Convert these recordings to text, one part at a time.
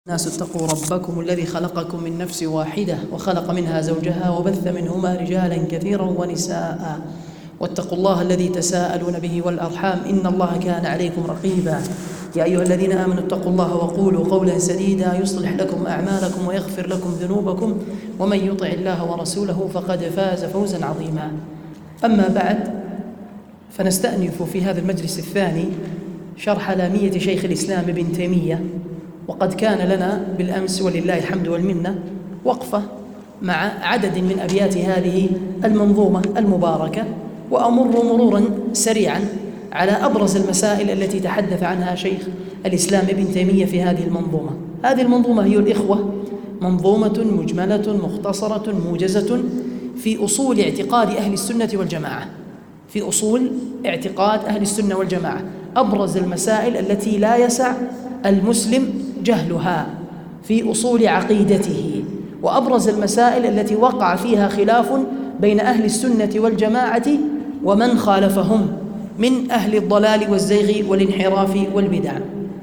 الناس اتقوا ربكم الذي خلقكم من نفس واحدة وخلق منها زوجها وبث منهما رجالا كثيرا ونساء واتقوا الله الذي تساءلون به والأرحام إن الله كان عليكم رقيبا. يا أيها الذين آمنوا اتقوا الله وقولوا قولا سديدا يصلح لكم أعمالكم ويغفر لكم ذنوبكم ومن يطع الله ورسوله فقد فاز فوزا عظيما. أما بعد، فنستأنف في هذا المجلس الثاني شرح لامية شيخ الإسلام ابن تيمية، وقد كان لنا بالأمس ولله الحمد والمنة وقفة مع عدد من أبيات هذه المنظومة المباركة، وأمر مرورا سريعا على أبرز المسائل التي تحدث عنها شيخ الإسلام ابن تيمية في هذه المنظومة. هذه المنظومة هي الإخوة منظومة مجملة مختصرة موجزة في أصول اعتقاد أهل السنة والجماعة، في أصول اعتقاد أهل السنة والجماعة، أبرز المسائل التي لا يسع المسلم جهلها في أصول عقيدته، وأبرز المسائل التي وقع فيها خلاف بين أهل السنة والجماعة ومن خالفهم من أهل الضلال والزيغ والانحراف والبدع.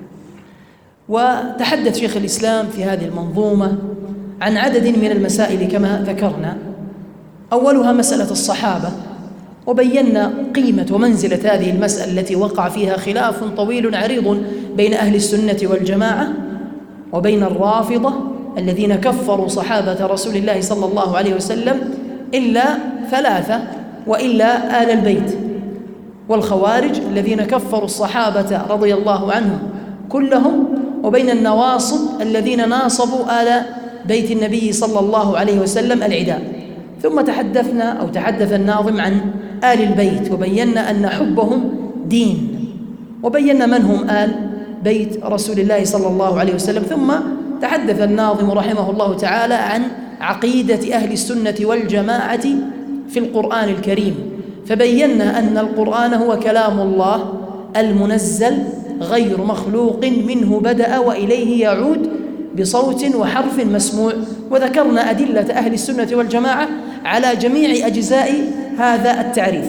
وتحدث شيخ الإسلام في هذه المنظومة عن عدد من المسائل كما ذكرنا، أولها مسألة الصحابة، وبينا قيمة ومنزلة هذه المسألة التي وقع فيها خلاف طويل عريض بين أهل السنة والجماعة وبين الرافضة الذين كفروا صحابة رسول الله صلى الله عليه وسلم إلا ثلاثة وإلا آل البيت، والخوارج الذين كفروا الصحابة رضي الله عنهم كلهم، وبين النواصب الذين ناصبوا آل بيت النبي صلى الله عليه وسلم العداء. ثم تحدث الناظم عن آل البيت، وبينا أن حبهم دين، وبينا من هم آل بيت رسول الله صلى الله عليه وسلم. ثم تحدث الناظم رحمه الله تعالى عن عقيدة أهل السنة والجماعة في القرآن الكريم، فبينا أن القرآن هو كلام الله المنزل غير مخلوق، منه بدأ وإليه يعود بصوت وحرف مسموع، وذكرنا أدلة أهل السنة والجماعة على جميع أجزاء هذا التعريف.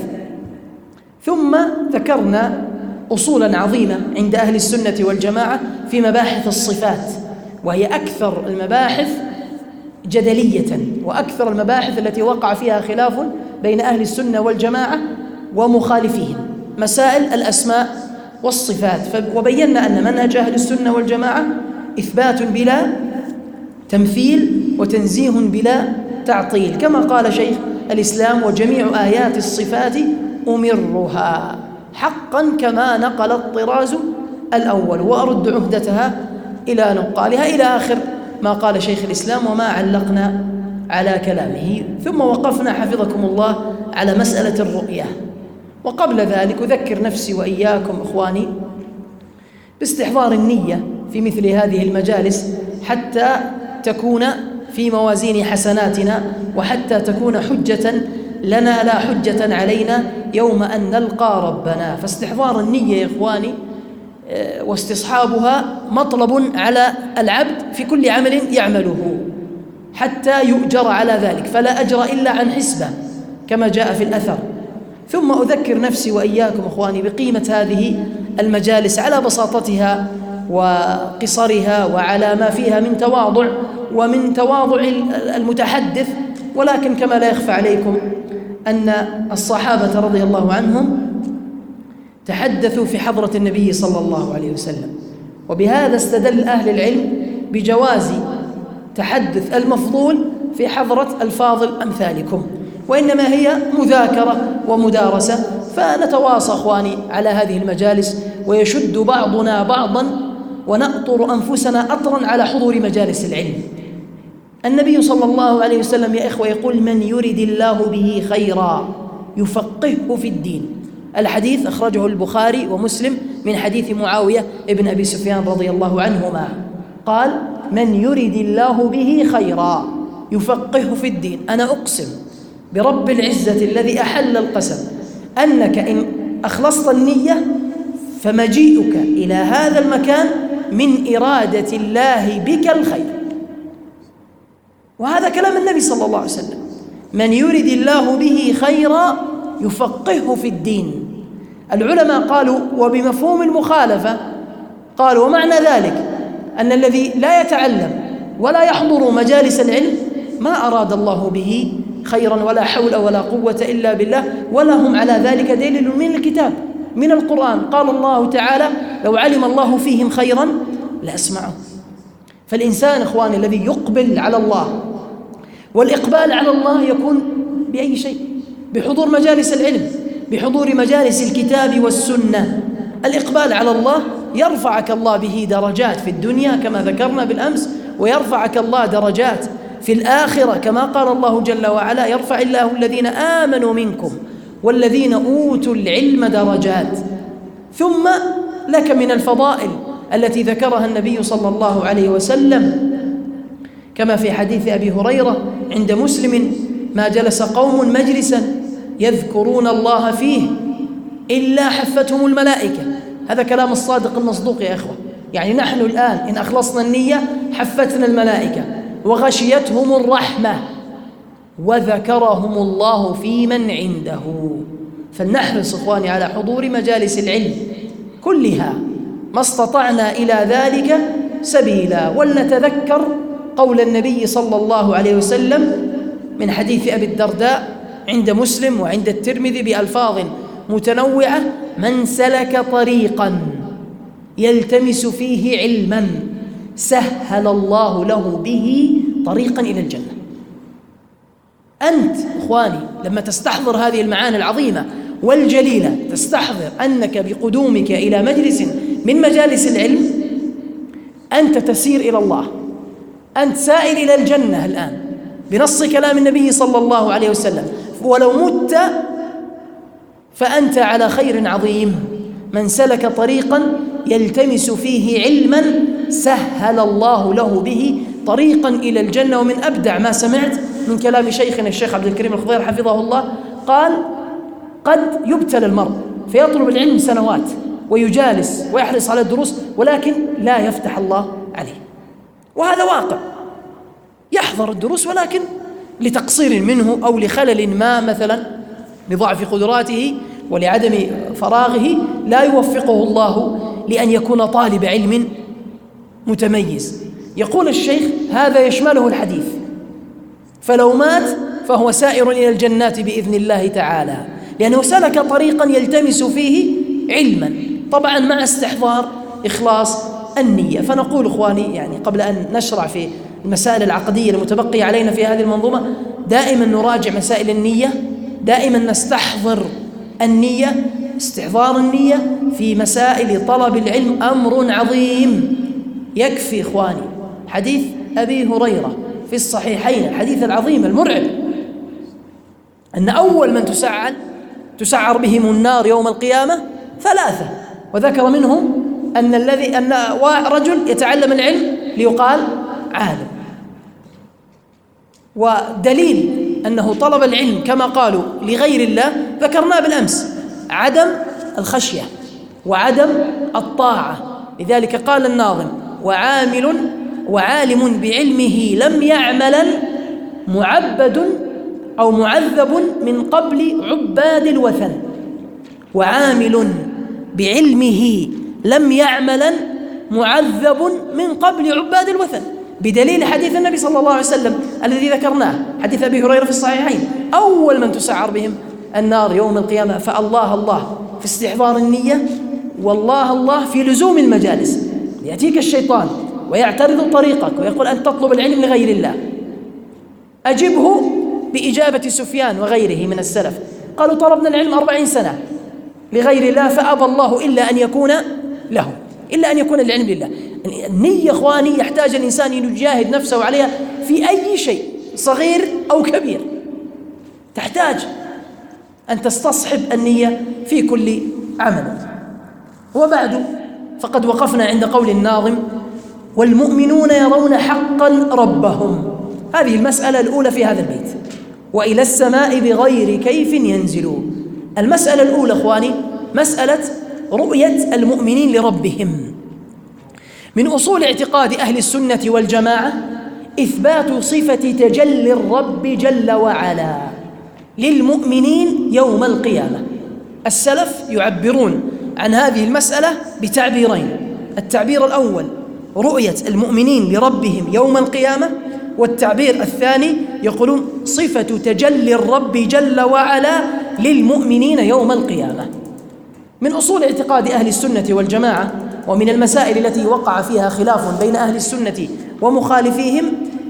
ثم ذكرنا أصولا عظيمة عند أهل السنة والجماعة في مباحث الصفات، وهي أكثر المباحث جدلية وأكثر المباحث التي وقع فيها خلاف بين أهل السنة والجماعة ومخالفيهم، مسائل الأسماء والصفات. وبينا أن منهج أهل السنة والجماعة إثبات بلا تمثيل وتنزيه بلا تعطيل، كما قال شيخ الإسلام: وجميع آيات الصفات أمرها حقا كما نقل الطراز الأول وأرد عهدتها إلى نقالها، إلى آخر ما قال شيخ الإسلام وما علقنا على كلامه. ثم وقفنا حفظكم الله على مسألة الرؤية. وقبل ذلك أذكر نفسي وإياكم إخواني باستحضار النية في مثل هذه المجالس حتى تكون في موازين حسناتنا، وحتى تكون حجة لنا لا حجة علينا يوم أن نلقى ربنا. فاستحضار النية يا إخواني واستصحابها مطلب على العبد في كل عمل يعمله حتى يؤجر على ذلك، فلا أجر إلا عن حسبة كما جاء في الأثر. ثم أذكر نفسي وإياكم إخواني بقيمة هذه المجالس على بساطتها وقصرها وعلى ما فيها من تواضع ومن تواضع المتحدث، ولكن كما لا يخفى عليكم أن الصحابة رضي الله عنهم تحدثوا في حضرة النبي صلى الله عليه وسلم، وبهذا استدل أهل العلم بجواز تحدث المفضول في حضرة الفاضل أمثالكم، وإنما هي مذاكرة ومدارسة، فنتواصى أخواني على هذه المجالس، ويشد بعضنا بعضا ونأطر أنفسنا أطرا على حضور مجالس العلم. النبي صلى الله عليه وسلم يا إخوة يقول: من يرد الله به خيرا يفقهه في الدين. الحديث أخرجه البخاري ومسلم من حديث معاوية ابن أبي سفيان رضي الله عنهما، قال: من يرد الله به خيرا يفقهه في الدين. أنا أقسم برب العزة الذي أحل القسم أنك إن أخلصت النية فمجيئك إلى هذا المكان من إرادة الله بك الخير. وهذا كلام النبي صلى الله عليه وسلم: من يرد الله به خيرا يفقهه في الدين. العلماء قالوا وبمفهوم المخالفة قالوا ومعنى ذلك أن الذي لا يتعلم ولا يحضر مجالس العلم ما أراد الله به خيرا ولا حول ولا قوة إلا بالله، ولا هم على ذلك دليل من الكتاب من القرآن. قال الله تعالى: لو علم الله فيهم خيرا لأسمعهم. فالإنسان إخواني الذي يقبل على الله، والإقبال على الله يكون بأي شيء؟ بحضور مجالس العلم، بحضور مجالس الكتاب والسنة. الإقبال على الله يرفعك الله به درجات في الدنيا كما ذكرنا بالأمس، ويرفعك الله درجات في الآخرة كما قال الله جل وعلا: يرفع الله الذين آمنوا منكم والذين أوتوا العلم درجات. ثم لك من الفضائل التي ذكرها النبي صلى الله عليه وسلم كما في حديث أبي هريرة عند مسلم: ما جلس قوم مجلسا يذكرون الله فيه إلا حفتهم الملائكة. هذا كلام الصادق المصدوق يا إخوة. يعني نحن الآن إن أخلصنا النية حفتنا الملائكة وغشيتهم الرحمة وذكرهم الله في من عنده. فلنحرص إخواني على حضور مجالس العلم كلها ما استطعنا إلى ذلك سبيلا. ولنتذكر قول النبي صلى الله عليه وسلم من حديث أبي الدرداء عند مسلم وعند الترمذي بألفاظ متنوعة: من سلك طريقا يلتمس فيه علما سهل الله له به طريقا إلى الجنة. أنت إخواني لما تستحضر هذه المعاني العظيمة والجليلة، تستحضر أنك بقدومك إلى مجلس من مجالس العلم أنت تسير إلى الله، أنت سائر إلى الجنة الآن بنص كلام النبي صلى الله عليه وسلم. ولو مت فأنت على خير عظيم. من سلك طريقا يلتمس فيه علما سهل الله له به طريقا إلى الجنة. ومن أبدع ما سمعت من كلام شيخنا الشيخ عبد الكريم الخضير حفظه الله قال: قد يبتلى المرء فيطلب العلم سنوات ويجالس ويحرص على الدروس ولكن لا يفتح الله عليه، وهذا واقع. يحضر الدروس ولكن لتقصير منه أو لخلل ما، مثلا لضعف قدراته ولعدم فراغه، لا يوفقه الله لأن يكون طالب علم متميز. يقول الشيخ: هذا يشمله الحديث، فلو مات فهو سائر إلى الجنات بإذن الله تعالى، لأنه سلك طريقا يلتمس فيه علما، طبعا مع استحضار إخلاص النية. فنقول إخواني يعني قبل أن نشرع في المسائل العقدية المتبقية علينا في هذه المنظومة، دائما نراجع مسائل النية، دائما نستحضر النية. استحضار النية في مسائل طلب العلم أمر عظيم. يكفي إخواني حديث أبي هريرة في الصحيحين، الحديث العظيم المرعب، أن أول من تسعر بهم النار يوم القيامة 3، وذكر منهم أن رجل يتعلم العلم ليقال عالم. ودليل أنه طلب العلم كما قالوا لغير الله ذكرناه بالأمس: عدم الخشية وعدم الطاعة. لذلك قال الناظم: وعالم بعلمه لم يعملا معبد أو معذب من قبل عباد الوثن. وعامل بعلمه لم يعملا معذب من قبل عباد الوثن، بدليل حديث النبي صلى الله عليه وسلم الذي ذكرناه، حديث أبي هريرة في الصحيحين: أول من تسعر بهم النار يوم القيامة فالله الله في استحضار النية، والله الله في لزوم المجالس. يأتيك الشيطان ويعترض طريقك ويقول أن تطلب العلم لغير الله، أجبه بإجابة سفيان وغيره من السلف، قالوا طلبنا العلم 40 سنة لغير الله فأبى الله إلا أن يكون له، إلا أن يكون العلم لله. النية إخواني يحتاج الإنسان أن يجاهد نفسه عليها في أي شيء صغير أو كبير، تحتاج أن تستصحب النية في كل عمل. وبعد فقد وقفنا عند قول الناظم: والمؤمنون يرون حقا ربهم. هذه المسألة الأولى في هذا البيت: وإلى السماء بغير كيف ينزلون. المسألة الأولى إخواني مسألة رؤية المؤمنين لربهم. من أصول اعتقاد أهل السنة والجماعة إثبات صفة تجلي الرب جل وعلا للمؤمنين يوم القيامة. السلف يعبرون عن هذه المسألة بتعبيرين: التعبير الأول رؤية المؤمنين لربهم يوم القيامة، والتعبير الثاني يقولون صفة تجلي الرب جل وعلا للمؤمنين يوم القيامة. من أصول اعتقاد أهل السنة والجماعة ومن المسائل التي وقع فيها خلاف بين أهل السنة ومخالفيهم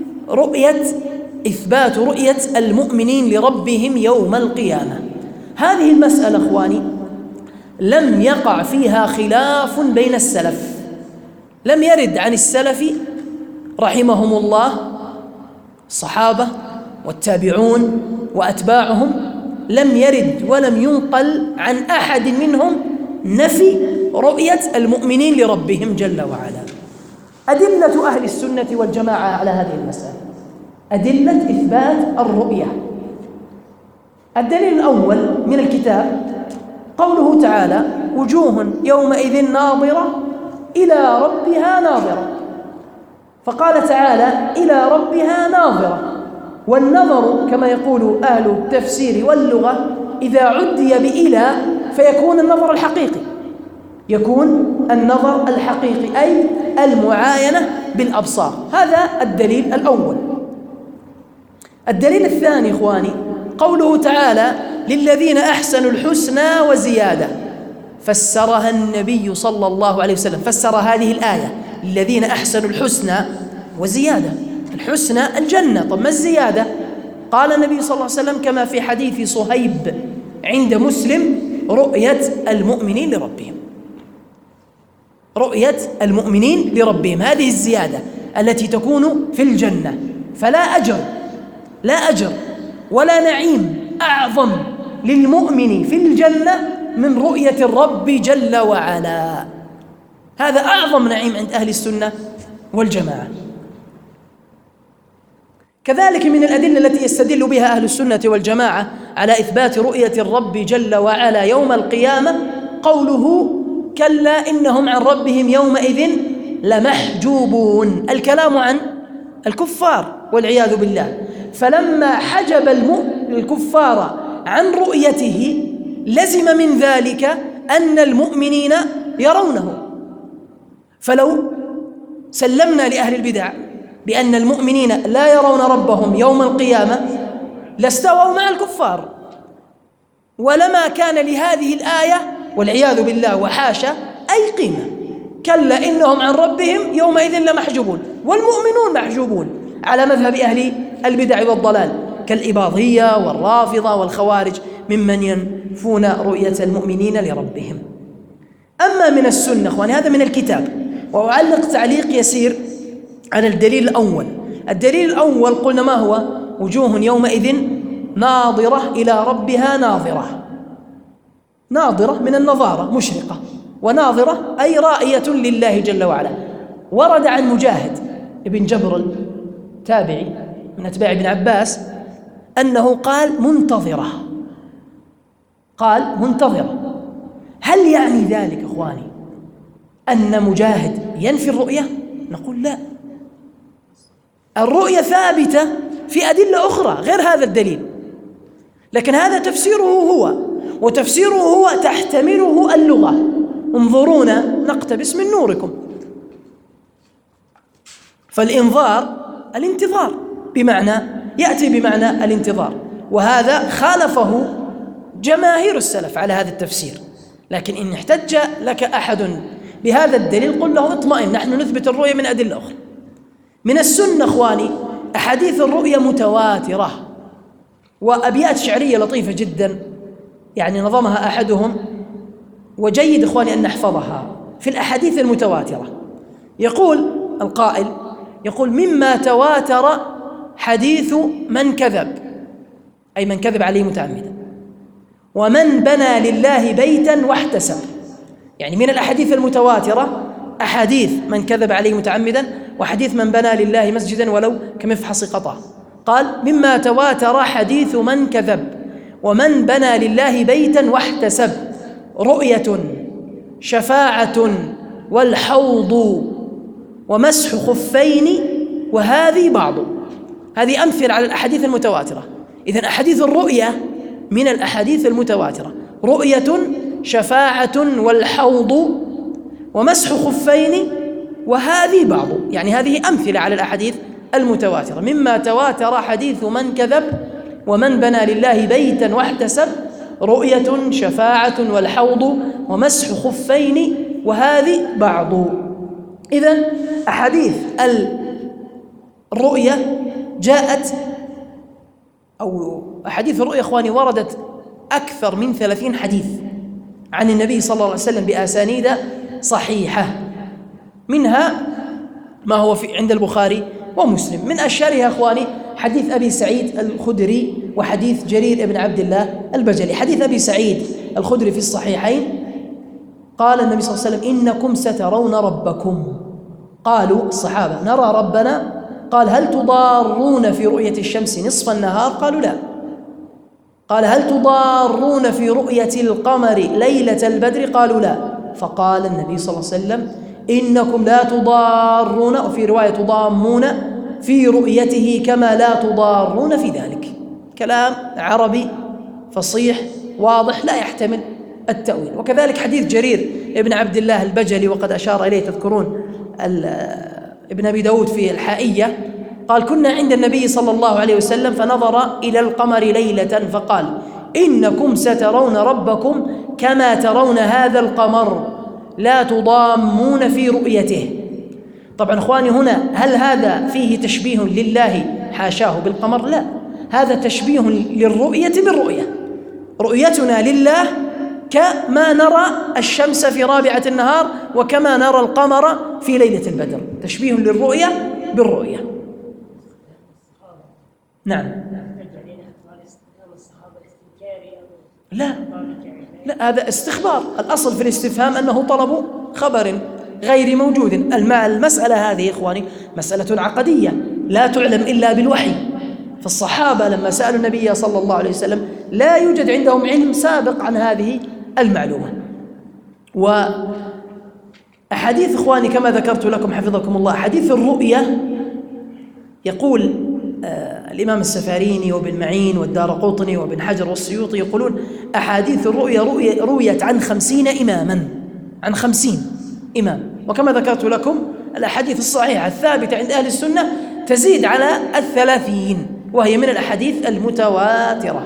إثبات رؤية المؤمنين لربهم يوم القيامة. هذه المسألة أخواني لم يقع فيها خلاف بين السلف، لم يرد عن السلف رحمهم الله الصحابة والتابعون وأتباعهم، لم يرد ولم ينقل عن أحد منهم نفي رؤية المؤمنين لربهم جل وعلا. أدلة أهل السنة والجماعة على هذه المسألة، أدلة إثبات الرؤية. الدليل الأول من الكتاب قوله تعالى: وجوه يومئذ ناظرة إلى ربها ناظرة. فقال تعالى: إلى ربها ناظرة. والنظر كما يقول أهل التفسير واللغة إذا عدي بإلى فيكون النظر الحقيقي، يكون النظر الحقيقي أي المعاينة بالأبصار. هذا الدليل الأول. الدليل الثاني إخواني قوله تعالى: للذين أحسنوا الحسنى وزيادة. فسرها النبي صلى الله عليه وسلم، فسر هذه الآية للذين أحسنوا الحسنى وزيادة. الحسنى الجنة، طب ما الزيادة؟ قال النبي صلى الله عليه وسلم كما في حديث صهيب عند مسلم: رؤية المؤمنين لربهم. رؤية المؤمنين لربهم، هذه الزيادة التي تكون في الجنة. فلا أجر، لا أجر ولا نعيم أعظم للمؤمن في الجنة من رؤية الرب جل وعلا. هذا أعظم نعيم عند أهل السنة والجماعة. كذلك من الأدلة التي يستدل بها أهل السنة والجماعة على إثبات رؤية الرب جل وعلا يوم القيامة قوله: كلا إنهم عن ربهم يومئذ لمحجوبون. الكلام عن الكفار والعياذ بالله. فلما حجب الكفار عن رؤيته لزم من ذلك أن المؤمنين يرونه. فلو سلمنا لأهل البدع بأن المؤمنين لا يرون ربهم يوم القيامة لاستووا مع الكفار، ولما كان لهذه الآية والعياذ بالله وحاشا أي قيمة. كلا إنهم عن ربهم يومئذ لمحجوبون، والمؤمنون محجوبون على مذهب أهل البدع والضلال كالإباضية والرافضة والخوارج ممن ينفون رؤية المؤمنين لربهم. أما من السنة أخواني، هذا من الكتاب، وأعلق تعليق يسير على الدليل الأول. الدليل الأول قلنا ما هو؟ وجوه يومئذ ناظرة إلى ربها ناظرة. ناظرة من النظارة، مشرقة، وناظرة أي رائية لله جل وعلا. ورد عن مجاهد ابن جبر التابعي من أتباع ابن عباس أنه قال منتظرة، قال منتظرة. هل يعني ذلك إخواني أن مجاهد ينفي الرؤية؟ نقول لا، الرؤية ثابتة في أدلة أخرى غير هذا الدليل، لكن هذا تفسيره هو، وتفسيره هو تحتمله اللغة. انظرونا نقتبس من نوركم. فالإنظار الانتظار بمعنى يأتي بمعنى الانتظار، وهذا خالفه جماهير السلف على هذا التفسير. لكن إن احتج لك أحد بهذا الدليل قل له اطمئن، نحن نثبت الرؤية من أدلة أخرى. من السنة أخواني أحاديث الرؤية متواترة، وأبيات شعرية لطيفة جدا يعني نظمها أحدهم، وجيد إخواني أن نحفظها في الأحاديث المتواترة. يقول القائل، يقول: مما تواتر حديث من كذب، أي من كذب عليه متعمدا، ومن بنى لله بيتا واحتسب. يعني من الأحاديث المتواترة أحاديث من كذب عليه متعمدا، وحديث من بنى لله مسجدا ولو كمفحص قطع. قال: مما تواتر حديث من كذب ومن بنى لله بيتا واحتسب، رؤية، شفاعة، والحوض، ومسح خفين، وهذه بعض. هذه أمثلة على الأحاديث المتواترة. إذن أحاديث الرؤية من الأحاديث المتواترة: رؤية، شفاعة، والحوض، ومسح خفين، وهذه بعض، يعني هذه أمثلة على الأحاديث المتواترة. مما تواتر حديث من كذب ومن بنى لله بيتا واحتسب، رؤية، شفاعة، والحوض، ومسح خفين، وهذه بعض. إذن أحاديث الرؤية جاءت، أو أحاديث الرؤية إخواني وردت أكثر من 30 حديث عن النبي صلى الله عليه وسلم بأسانيد صحيحة، منها ما هو عند البخاري ومسلم. من أشهرها إخواني حديث أبي سعيد الخدري وحديث جرير بن عبد الله البجلي. حديث أبي سعيد الخدري في الصحيحين قال النبي صلى الله عليه وسلم: إنكم سترون ربكم. قالوا الصحابة: نرى ربنا. قال: هل تضارون في رؤية الشمس نصف النهار؟ قالوا: لا. قال: هل تضارون في رؤية القمر ليلة البدر؟ قالوا: لا. فقال النبي صلى الله عليه وسلم: إنكم لا تضارون، وفي رواية تضامون في رؤيته كما لا تضارون في ذلك. كلام عربي فصيح واضح لا يحتمل التأويل. وكذلك حديث جرير ابن عبد الله البجلي، وقد أشار إليه تذكرون ابن أبي داود في الحائية، قال: كنا عند النبي صلى الله عليه وسلم فنظر إلى القمر ليلة فقال: إنكم سترون ربكم كما ترون هذا القمر لا تضامون في رؤيته. طبعا إخواني هنا هل هذا فيه تشبيه لله حاشاه بالقمر؟ لا، هذا تشبيه للرؤية بالرؤية. رؤيتنا لله كما نرى الشمس في رابعة النهار وكما نرى القمر في ليلة البدر، تشبيه للرؤية بالرؤية. نعم. لا لا، هذا استخبار. الأصل في الاستفهام أنه طلب خبر غير موجود. المسألة هذه إخواني مسألة عقدية لا تعلم إلا بالوحي. فالصحابة لما سألوا النبي صلى الله عليه وسلم لا يوجد عندهم علم سابق عن هذه المعلومة. وأحاديث إخواني كما ذكرت لكم حفظكم الله، حديث الرؤية يقول الإمام السفاريني وابن معين والدارقطني وابن حجر والسيوطي يقولون: أحاديث الرؤية رويت عن 50 إماما، عن 50 إمام. وكما ذكرت لكم الأحاديث الصحيحة الثابتة عند أهل السنة تزيد على 30، وهي من الأحاديث المتواترة.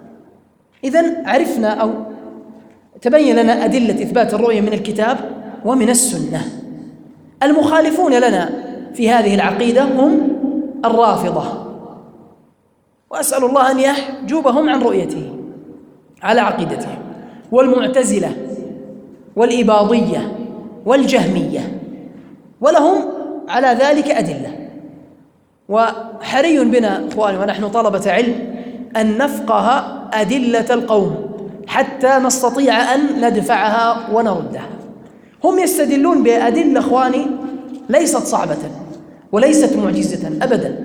إذن عرفنا أو تبين لنا أدلة إثبات الرؤية من الكتاب ومن السنة. المخالفون لنا في هذه العقيدة هم الرافضة، وأسأل الله أن يحجبهم عن رؤيته على عقيدتهم، والمعتزلة والإباضية والجهمية، ولهم على ذلك أدلة. وحري بنا إخواني ونحن طلبة علم أن نفقه أدلة القوم حتى نستطيع أن ندفعها ونردها. هم يستدلون بأدلة إخواني ليست صعبة وليست معجزة أبدا.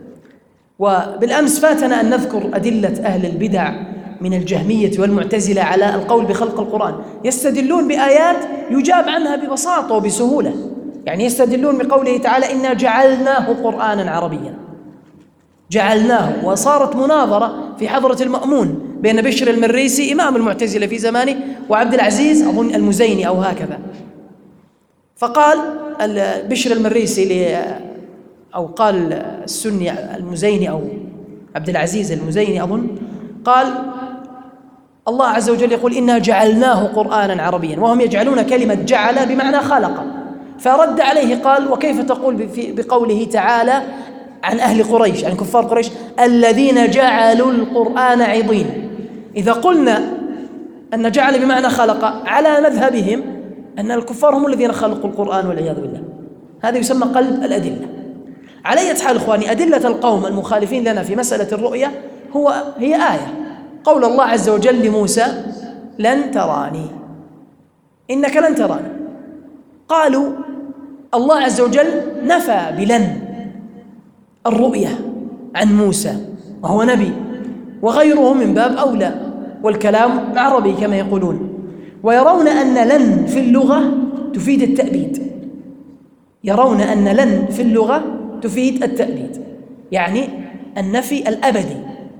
وبالأمس فاتنا أن نذكر أدلة أهل البدع من الجهمية والمعتزلة على القول بخلق القرآن. يستدلون بآيات يجاب عنها ببساطة وبسهولة. يعني يستدلون بقوله تعالى: إنا جعلناه قرآنا عربيا، جعلناه. وصارت مناظرة في حضرة المأمون بين بشر المريسي إمام المعتزلة في زمانه وعبد العزيز أظن المزيني أو هكذا. فقال بشر المريسي أو قال السني المزيني أو عبد العزيز المزيني أظن، قال: الله عز وجل يقول: إنا جعلناه قرآنا عربيا، وهم يجعلون كلمة جعل بمعنى خلق. فرد عليه قال: وكيف تقول بقوله تعالى عن أهل قريش، عن كفار قريش: الذين جعلوا القرآن عضين؟ إذا قلنا أن جعل بمعنى خلق على مذهبهم أن الكفار هم الذين خلقوا القرآن والعياذ بالله. هذا يسمى قلب الأدلة. على أي حال إخواني، أدلة القوم المخالفين لنا في مسألة الرؤية هي آية، قول الله عز وجل لموسى: لن تراني، إنك لن تراني. قالوا الله عز وجل نفى بلن الرؤية عن موسى وهو نبي، وغيره من باب أولى، والكلام عربي كما يقولون. ويرون أن لن في اللغة تفيد التأبيد، يرون أن لن في اللغة تفيد التأبيد، يعني النفي الأبدي.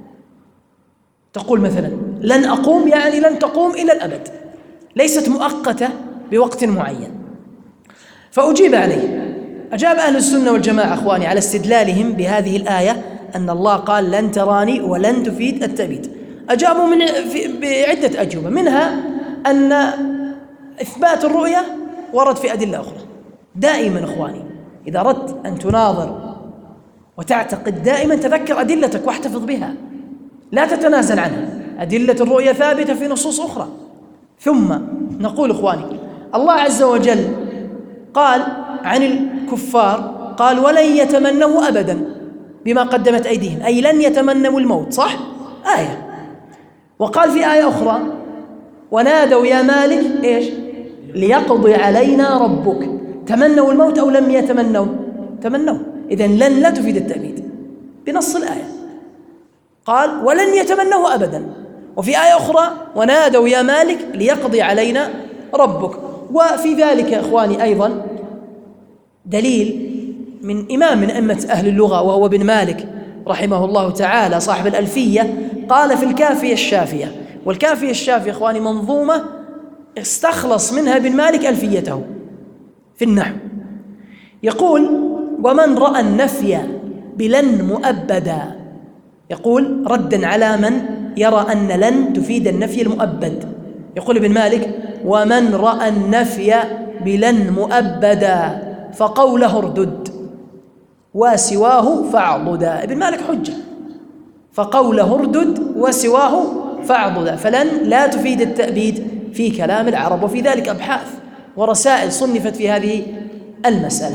تقول مثلا لن أقوم، يعني لن تقوم إلى الأبد، ليست مؤقتة بوقت معين. فأجيب عليه. أجاب أهل السنة والجماعة أخواني على استدلالهم بهذه الآية أن الله قال لن تراني ولن تفيد التأبيد. أجابوا بعدة أجوبة، منها أن إثبات الرؤية ورد في أدلة أخرى. دائما أخواني إذا أردت أن تناظر وتعتقد دائما تذكر أدلتك واحتفظ بها، لا تتنازل عنها. أدلة الرؤية ثابتة في نصوص أخرى. ثم نقول أخواني الله عز وجل قال عن الكفار قال ولن يتمنوا أبدا بما قدمت أيديهم، أي لن يتمنوا الموت، صح؟ آية. وقال في آية أخرى ونادوا يا مالك إيش؟ ليقضي علينا ربك. تمنوا الموت أو لم يتمنوا؟ تمنوا. إذن لن لا تفيد التأبيد بنص الآية. قال ولن يتمنوا أبدا. وفي آية أخرى ونادوا يا مالك ليقضي علينا ربك. وفي ذلك يا إخواني أيضا دليل من إمام من أئمة أهل اللغة وهو ابن مالك رحمه الله تعالى صاحب الألفية، قال في الكافية الشافية. والكافية الشافية إخواني منظومة استخلص منها ابن مالك ألفيته في النحو. يقول ومن رأى النفي بلن مؤبدا، يقول ردا على من يرى أن لن تفيد النفي المؤبد. يقول ابن مالك ومن رأى النفي بلن مؤبدا فقوله اردد وسواه فاعضدا. ابن مالك حجة، فقوله اردد وسواه فاعضدا. فلن لا تفيد التأبيد في كلام العرب، وفي ذلك أبحاث ورسائل صنفت في هذه المسألة.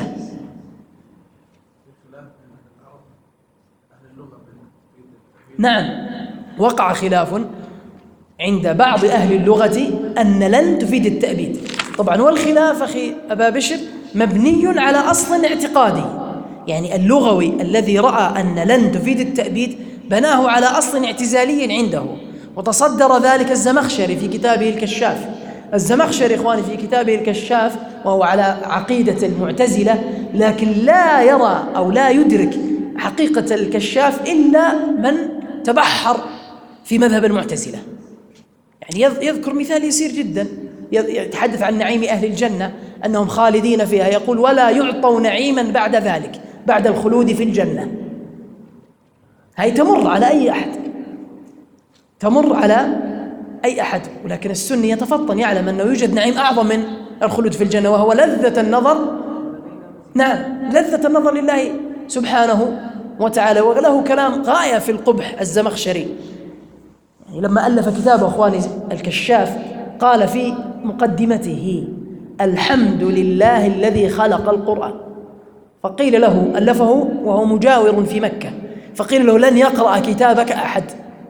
نعم وقع خلاف عند بعض أهل اللغة أن لن تفيد التأبيد. طبعا والخلاف أخي أبا بشر مبني على أصل اعتقادي، يعني اللغوي الذي رأى أن لن تفيد التأبيد بناه على أصل اعتزالي عنده، وتصدر ذلك الزمخشري في كتابه الكشاف. الزمخشري إخواني في كتابه الكشاف وهو على عقيدة المعتزلة، لكن لا يرى أو لا يدرك حقيقة الكشاف إلا من تبحر في مذهب المعتزلة. يعني يذكر مثال يسير جدا، يتحدث عن نعيم أهل الجنة أنهم خالدين فيها، يقول ولا يعطوا نعيما بعد ذلك، بعد الخلود في الجنة. هي تمر على أي أحد، تمر على أي أحد، ولكن السني يتفطن يعلم أنه يوجد نعيم أعظم من الخلود في الجنة، وهو لذة النظر. نعم لذة النظر لله سبحانه وتعالى. وله كلام غاية في القبح الزمخشري لما ألف كتابه أخواني الكشاف، قال في مقدمته الحمد لله الذي خلق القرآن. فقيل له ألفه وهو مجاور في مكة، فقيل له لن يقرأ كتابك أحد،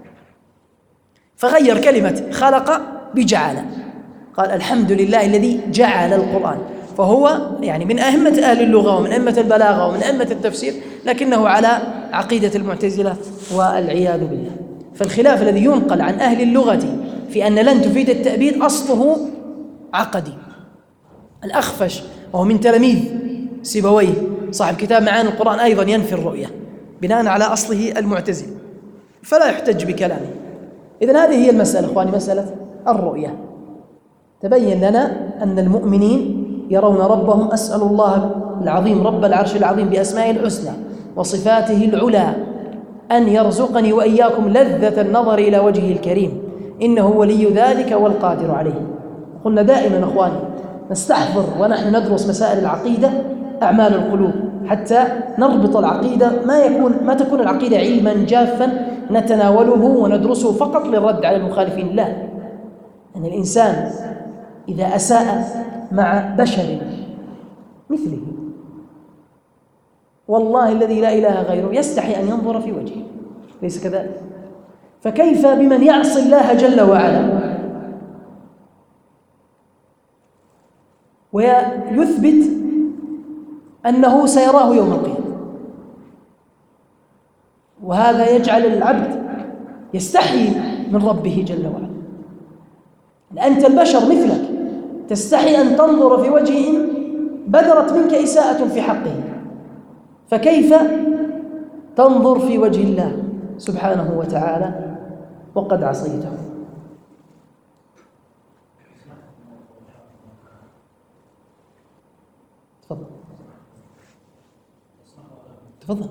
فغير كلمة خلق بجعل، قال الحمد لله الذي جعل القرآن. فهو يعني من أئمة أهل اللغة ومن أئمة البلاغة ومن أئمة التفسير، لكنه على عقيدة المعتزلة والعياذ بالله. فالخلاف الذي ينقل عن أهل اللغة في أن لن تفيد التأبيد أصله عقدي. الأخفش وهو من تلاميذ سيبويه صاحب كتاب معاني القرآن أيضا ينفي الرؤية بناء على أصله المعتزل، فلا يحتج بكلامه. إذن هذه هي المسألة إخواني، مسألة الرؤية. تبين لنا أن المؤمنين يرون ربهم. أسأل الله العظيم رب العرش العظيم بأسمائه الحسنى وصفاته العلى أن يرزقني وإياكم لذة النظر إلى وجهه الكريم، إنه ولي ذلك والقادر عليه. قلنا دائما أخواني نستحضر ونحن ندرس مسائل العقيدة أعمال القلوب، حتى نربط العقيدة، ما تكون العقيدة علما جافا نتناوله وندرسه فقط للرد على المخالفين. لا، أن الإنسان إذا أساء مع بشر مثله والله الذي لا إله غيره يستحي أن ينظر في وجهه، ليس كذلك؟ فكيف بمن يعصي الله جل وعلا ويثبت أنه سيراه يوم القيامة؟ وهذا يجعل العبد يستحي من ربه جل وعلا. أنت البشر مثلك تستحي أن تنظر في وجه بدرت منك إساءة في حقه، فكيف تنظر في وجه الله سبحانه وتعالى وقد عصيته؟ تفضل.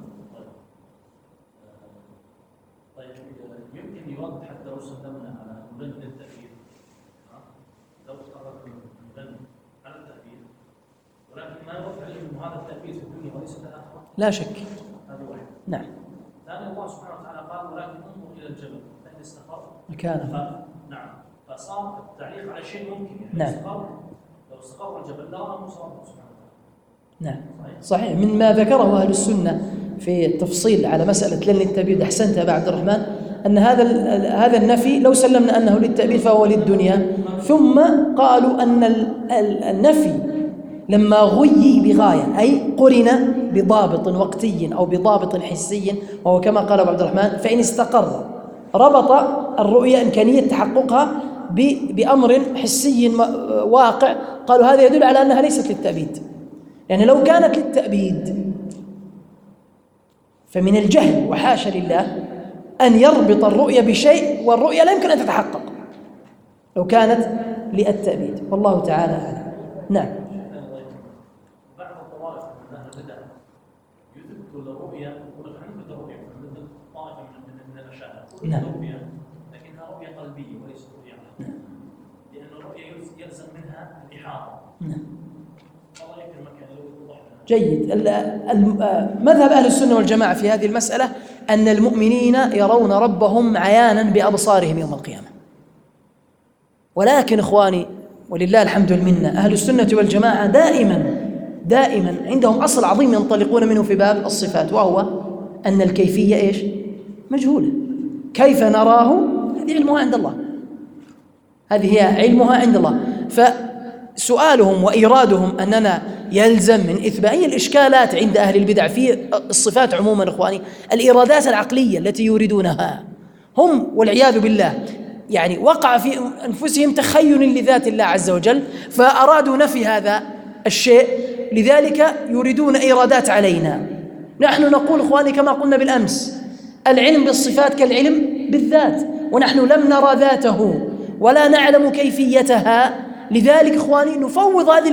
طيب يمكن يرد حتى لو استخدمنا على مبنى التأكيد، لو استخدمنا مبنى على التأكيد، ولكن ما يرد عليهم هذا التأكيد في الدنيا وليس في الآخرة. لا شك. هذا واحد. نعم. ثاني الله سبحانه وتعالى قال ولكن انظر إلى الجبل فإن استقر مكانه. نعم. فصار التعليق على شيء ممكن يعني. نعم. لو استقر الجبل لا أمر سبحانه وتعالى. نعم صحيح. مما ذكره أهل السنة في التفصيل على مسألة لن للتأبيد، أحسنت يا أبا عبد الرحمن، أن هذا النفي لو سلمنا أنه للتأبيد فهو للدنيا، ثم قالوا أن النفي لما غي بغاية أي قرن بضابط وقتي أو بضابط حسي، وهو كما قال أبو عبد الرحمن فإن استقر، ربط الرؤية إمكانية تحققها بأمر حسي واقع، قالوا هذا يدل على أنها ليست للتأبيد. يعني لو كانت للتأبيد فمن الجهل وحاشا لله أن يربط الرؤية بشيء والرؤية لا يمكن أن تتحقق لو كانت للتأبيد، والله تعالى أعلم. نعم. بعض الطوائف من أهل البدع يثبت الرؤية يقول نحن نثبت الرؤية مثل طائفة من الأشاعرة نعم. الرؤية لكنها رؤية قلبية وليست رؤية عقلية، لأن الرؤية يلزم منها الإحاطة. نعم. الله يكرمك يعني لو توضح لنا. جيد. مذهب أهل السنة والجماعة في هذه المسألة أن المؤمنين يرون ربهم عيانا بأبصارهم يوم القيامة، ولكن إخواني ولله الحمد والمنة أهل السنة والجماعة دائما عندهم أصل عظيم ينطلقون منه في باب الصفات، وهو أن الكيفية إيش؟ مجهولة. كيف نراه؟ هذه علمها عند الله، هذه هي علمها عند الله. فسؤالهم وإيرادهم أننا يلزم من إثبات الإشكالات عند أهل البدع في الصفات عموما إخواني، الإيرادات العقلية التي يريدونها هم والعياذ بالله يعني وقع في أنفسهم تخيل لذات الله عز وجل، فأرادوا نفي هذا الشيء، لذلك يريدون إيرادات علينا. نحن نقول إخواني كما قلنا بالأمس، العلم بالصفات كالعلم بالذات، ونحن لم نرى ذاته ولا نعلم كيفيتها، لذلك إخواني نفوض هذه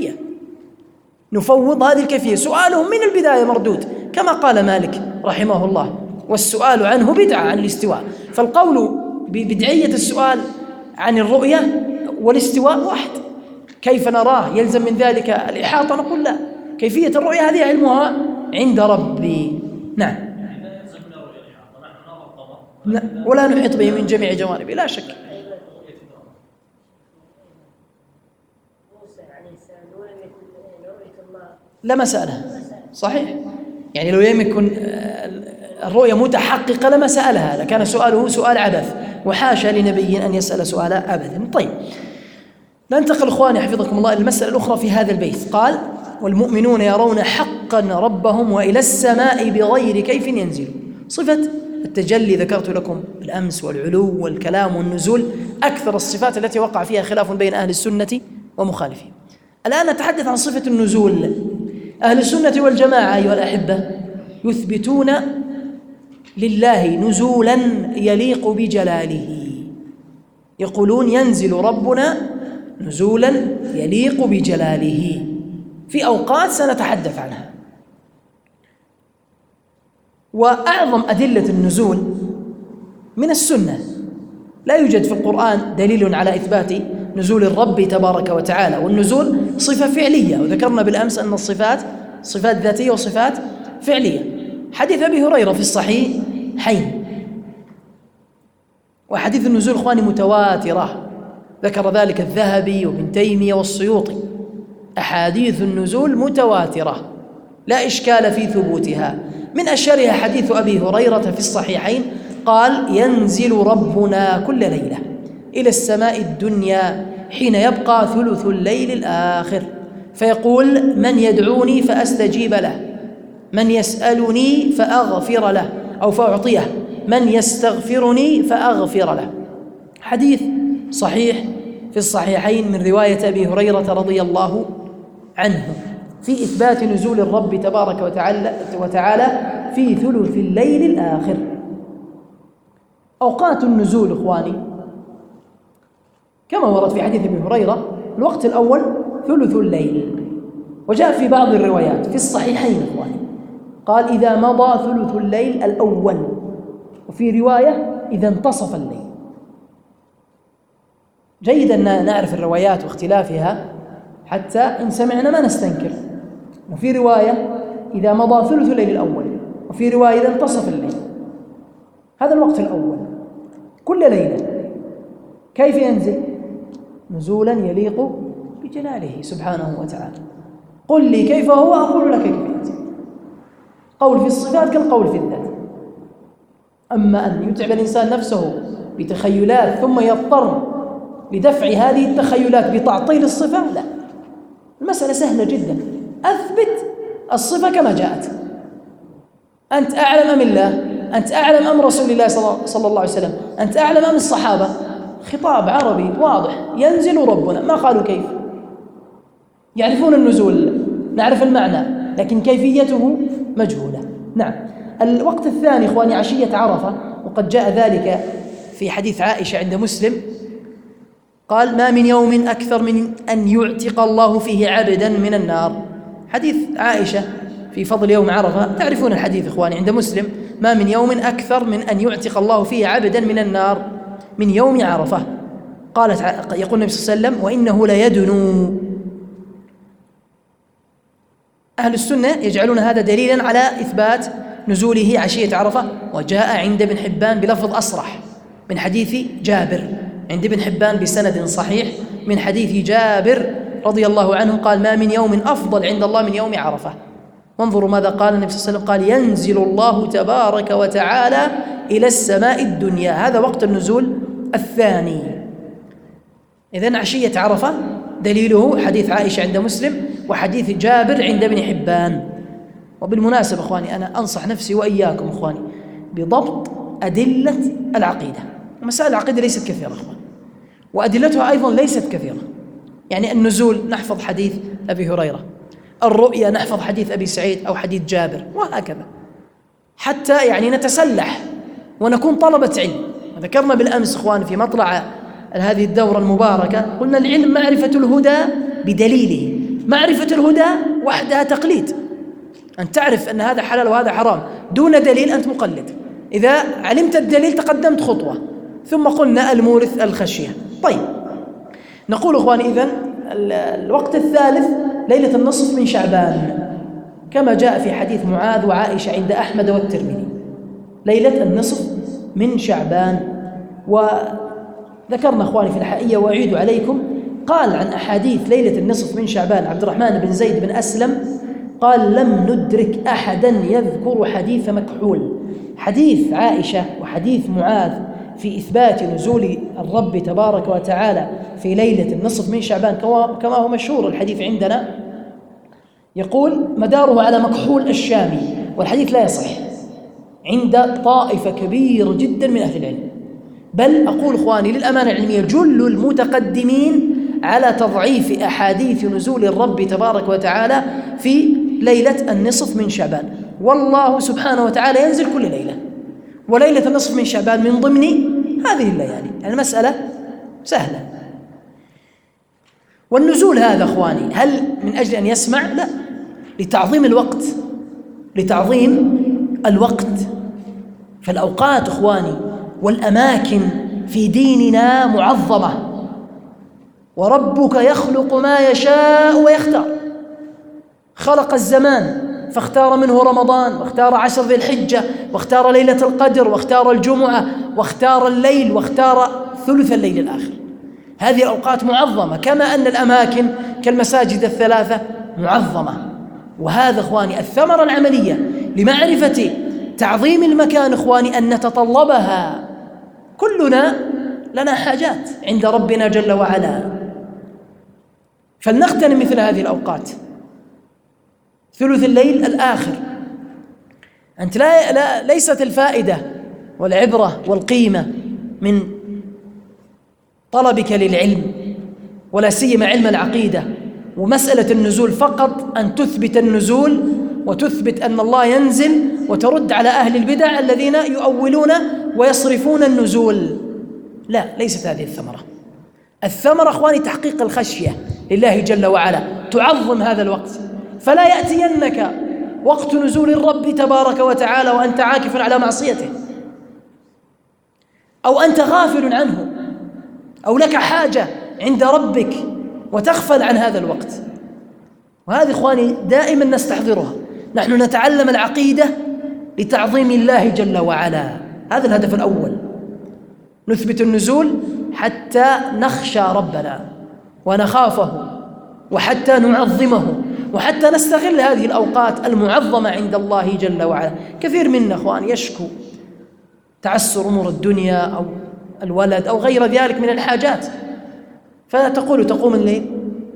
الكيفية. سؤالهم من البداية مردود كما قال مالك رحمه الله، والسؤال عنه بدعة عن الاستواء. فالقول ببدعية السؤال عن الرؤية والاستواء واحد. كيف نراه يلزم من ذلك الإحاطة؟ نقول لا، كيفية الرؤية هذه علمها عند ربي. نعم. ولا نحيط به من جميع جوانبه لا شك. لا مسألة صحيح، يعني لو لم يكن الرؤية متحققة لما سألها، لكان سؤاله سؤال عبث، وحاشا لنبي أن يسأل سؤال عبث. طيب ننتقل إخواني حفظكم الله المسألة الأخرى في هذا البيت. قال والمؤمنون يرون حقا ربهم وإلى السماء بغير كيف ينزل. صفة التجلي ذكرت لكم بالأمس، والعلو والكلام والنزول أكثر الصفات التي وقع فيها خلاف بين أهل السنة ومخالفهم. الآن نتحدث عن صفة النزول. أهل السنة والجماعة أيها الأحبة يثبتون لله نزولا يليق بجلاله، يقولون ينزل ربنا نزولا يليق بجلاله في أوقات سنتحدث عنها. وأعظم أدلة النزول من السنة، لا يوجد في القرآن دليل على إثبات نزول الرب تبارك وتعالى، والنزول صفة فعلية، وذكرنا بالأمس أن الصفات صفات ذاتية وصفات فعلية. حديث أبي هريرة في الصحيحين، وحديث النزول إخواني متواترة، ذكر ذلك الذهبي وابن تيمية والسيوطي. أحاديث النزول متواترة لا إشكال في ثبوتها. من أشهرها حديث أبي هريرة في الصحيحين قال ينزل ربنا كل ليلة إلى السماء الدنيا حين يبقى ثلث الليل الآخر، فيقول من يدعوني فأستجيب له، من يسألني فأغفر له أو فأعطيه، من يستغفرني فأغفر له. حديث صحيح في الصحيحين من رواية أبي هريرة رضي الله عنه في إثبات نزول الرب تبارك وتعالى في ثلث الليل الآخر. أوقات النزول إخواني كما ورد في حديث أبي هريرة، الوقت الأول ثلث الليل، وجاء في بعض الروايات في الصحيحين إخواني قال إذا مضى ثلث الليل الأول، وفي رواية إذا انتصف الليل. جيد أن نعرف الروايات واختلافها حتى إن سمعنا ما نستنكر. وفي رواية إذا مضى ثلث الليل الأول، وفي رواية إذا انتصف الليل. هذا الوقت الأول كل ليلة. كيف ينزل؟ نزولا يليق بجلاله سبحانه وتعالى. قل لي كيف هو أقول لك كيف ينزل. قول في الصفات كالقول في الذات. أما أن يتعب الإنسان نفسه بتخيلات ثم يضطر لدفع هذه التخيلات بتعطيل الصفة، لا، المسألة سهلة جدا. أثبت الصفة كما جاءت. أنت أعلم أم الله؟ أنت أعلم أم رسول الله صلى الله عليه وسلم؟ أنت أعلم أم الصحابة؟ خطاب عربي واضح، ينزل ربنا، ما قالوا كيف. يعرفون النزول، نعرف المعنى، لكن كيفيته مجهولة. نعم. الوقت الثاني إخواني عشية عرفة، وقد جاء ذلك في حديث عائشة عند مسلم، قال ما من يوم أكثر من أن يعتق الله فيه عبدا من النار. حديث عائشة في فضل يوم عرفة، تعرفون الحديث إخواني عند مسلم، ما من يوم أكثر من أن يعتق الله فيه عبدا من النار من يوم عرفة. قالت يقول النبي صلى الله عليه وسلم وإنه ليدنو. أهل السنة يجعلون هذا دليلا على إثبات نزوله عشية عرفة. وجاء عند ابن حبان بلفظ أصرح من حديث جابر، عند ابن حبان بسند صحيح من حديث جابر رضي الله عنه قال ما من يوم أفضل عند الله من يوم عرفة. وانظروا ماذا قال النبي صلى الله عليه وسلم، قال ينزل الله تبارك وتعالى إلى السماء الدنيا. هذا وقت النزول الثاني. إذن عشية عرفة دليله حديث عائشة عند مسلم وحديث جابر عند ابن حبان. وبالمناسبة إخواني أنا أنصح نفسي وإياكم إخواني بضبط أدلة العقيدة. مسائل العقيدة ليست كثيرة إخواني، وأدلتها أيضا ليست كثيرة. يعني النزول نحفظ حديث أبي هريرة، الرؤيا نحفظ حديث أبي سعيد أو حديث جابر، وهكذا حتى يعني نتسلح ونكون طلبة علم. ذكرنا بالأمس إخواني في مطلع هذه الدورة المباركة، قلنا العلم معرفة الهدى بدليله. معرفة الهدى وحدها تقليد، أن تعرف أن هذا حلال وهذا حرام دون دليل أنت مقلد. إذا علمت الدليل تقدمت خطوة. ثم قلنا المورث الخشية. طيب نقول إخواني إذن الوقت الثالث ليلة النصف من شعبان كما جاء في حديث معاذ وعائشة عند أحمد والترمذي، ليلة النصف من شعبان. وذكرنا إخواني في الحائية وأعيد عليكم، قال عن أحاديث ليلة النصف من شعبان عبد الرحمن بن زيد بن أسلم قال لم ندرك أحدا يذكر حديث مكحول. حديث عائشة وحديث معاذ في إثبات نزول الرب تبارك وتعالى في ليلة النصف من شعبان كما هو مشهور الحديث عندنا، يقول مداره على مكحول الشامي، والحديث لا يصح عند طائفة كبيرة جدا من أهل العلم. بل أقول إخواني للأمانة العلمية جل المتقدمين على تضعيف أحاديث نزول الرب تبارك وتعالى في ليلة النصف من شعبان. والله سبحانه وتعالى ينزل كل ليلة، وليلة النصف من شعبان من ضمن هذه الليالي. المسألة سهلة. والنزول هذا أخواني هل من أجل أن يسمع؟ لا، لتعظيم الوقت، لتعظيم الوقت. فالأوقات أخواني والأماكن في ديننا معظمة، وربك يخلق ما يشاء ويختار. خلق الزمان فاختار منه رمضان، واختار 10 ذي الحجة، واختار ليلة القدر، واختار الجمعة، واختار الليل، واختار ثلث الليل الآخر. هذه الأوقات معظمة، كما أن الأماكن كالمساجد الثلاثة معظمة. وهذا إخواني الثمرة العملية لمعرفة تعظيم المكان إخواني أن نتطلبها. كلنا لنا حاجات عند ربنا جل وعلا، فلنغتنم مثل هذه الأوقات. ثلث الليل الآخر أنت ليست الفائدة والعبرة والقيمة من طلبك للعلم، ولا سيما علم العقيدة ومسألة النزول، فقط أن تثبت النزول وتثبت أن الله ينزل، وترد على أهل البدع الذين يؤولون ويصرفون النزول. لا، ليست هذه الثمرة. الثمرة أخواني تحقيق الخشية لله جل وعلا، تعظم هذا الوقت. فلا يأتينك وقت نزول الرب تبارك وتعالى وأنت عاكف على معصيته، أو أنت غافل عنه، أو لك حاجة عند ربك وتغفل عن هذا الوقت. وهذه إخواني دائما نستحضرها. نحن نتعلم العقيدة لتعظيم الله جل وعلا، هذا الهدف الأول. نثبت النزول حتى نخشى ربنا ونخافه، وحتى نعظمه، وحتى نستغل هذه الأوقات المعظمة عند الله جل وعلا. كثير منا أخوان يشكو تعسر أمور الدنيا أو الولد أو غير ذلك من الحاجات، تقوم الليل.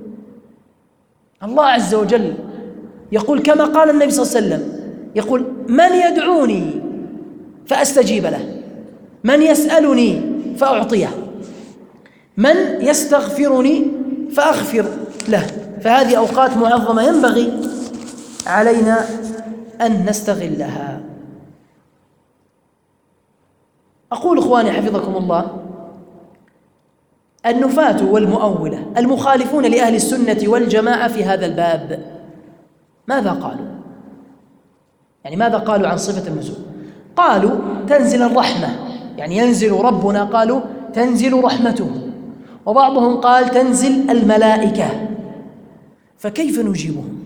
الله عز وجل يقول كما قال النبي صلى الله عليه وسلم، يقول: من يدعوني فأستجيب له، من يسألني فأعطيه، من يستغفرني فأغفر له. فهذه أوقات معظمة ينبغي علينا أن نستغلها. أقول إخواني حفظكم الله، النفاة والمؤولة المخالفون لأهل السنة والجماعة في هذا الباب ماذا قالوا؟ يعني ماذا قالوا عن صفة النزول؟ قالوا تنزل الرحمة، يعني ينزل ربنا، قالوا تنزل رحمته، وبعضهم قال تنزل الملائكة. فكيف نجيبهم؟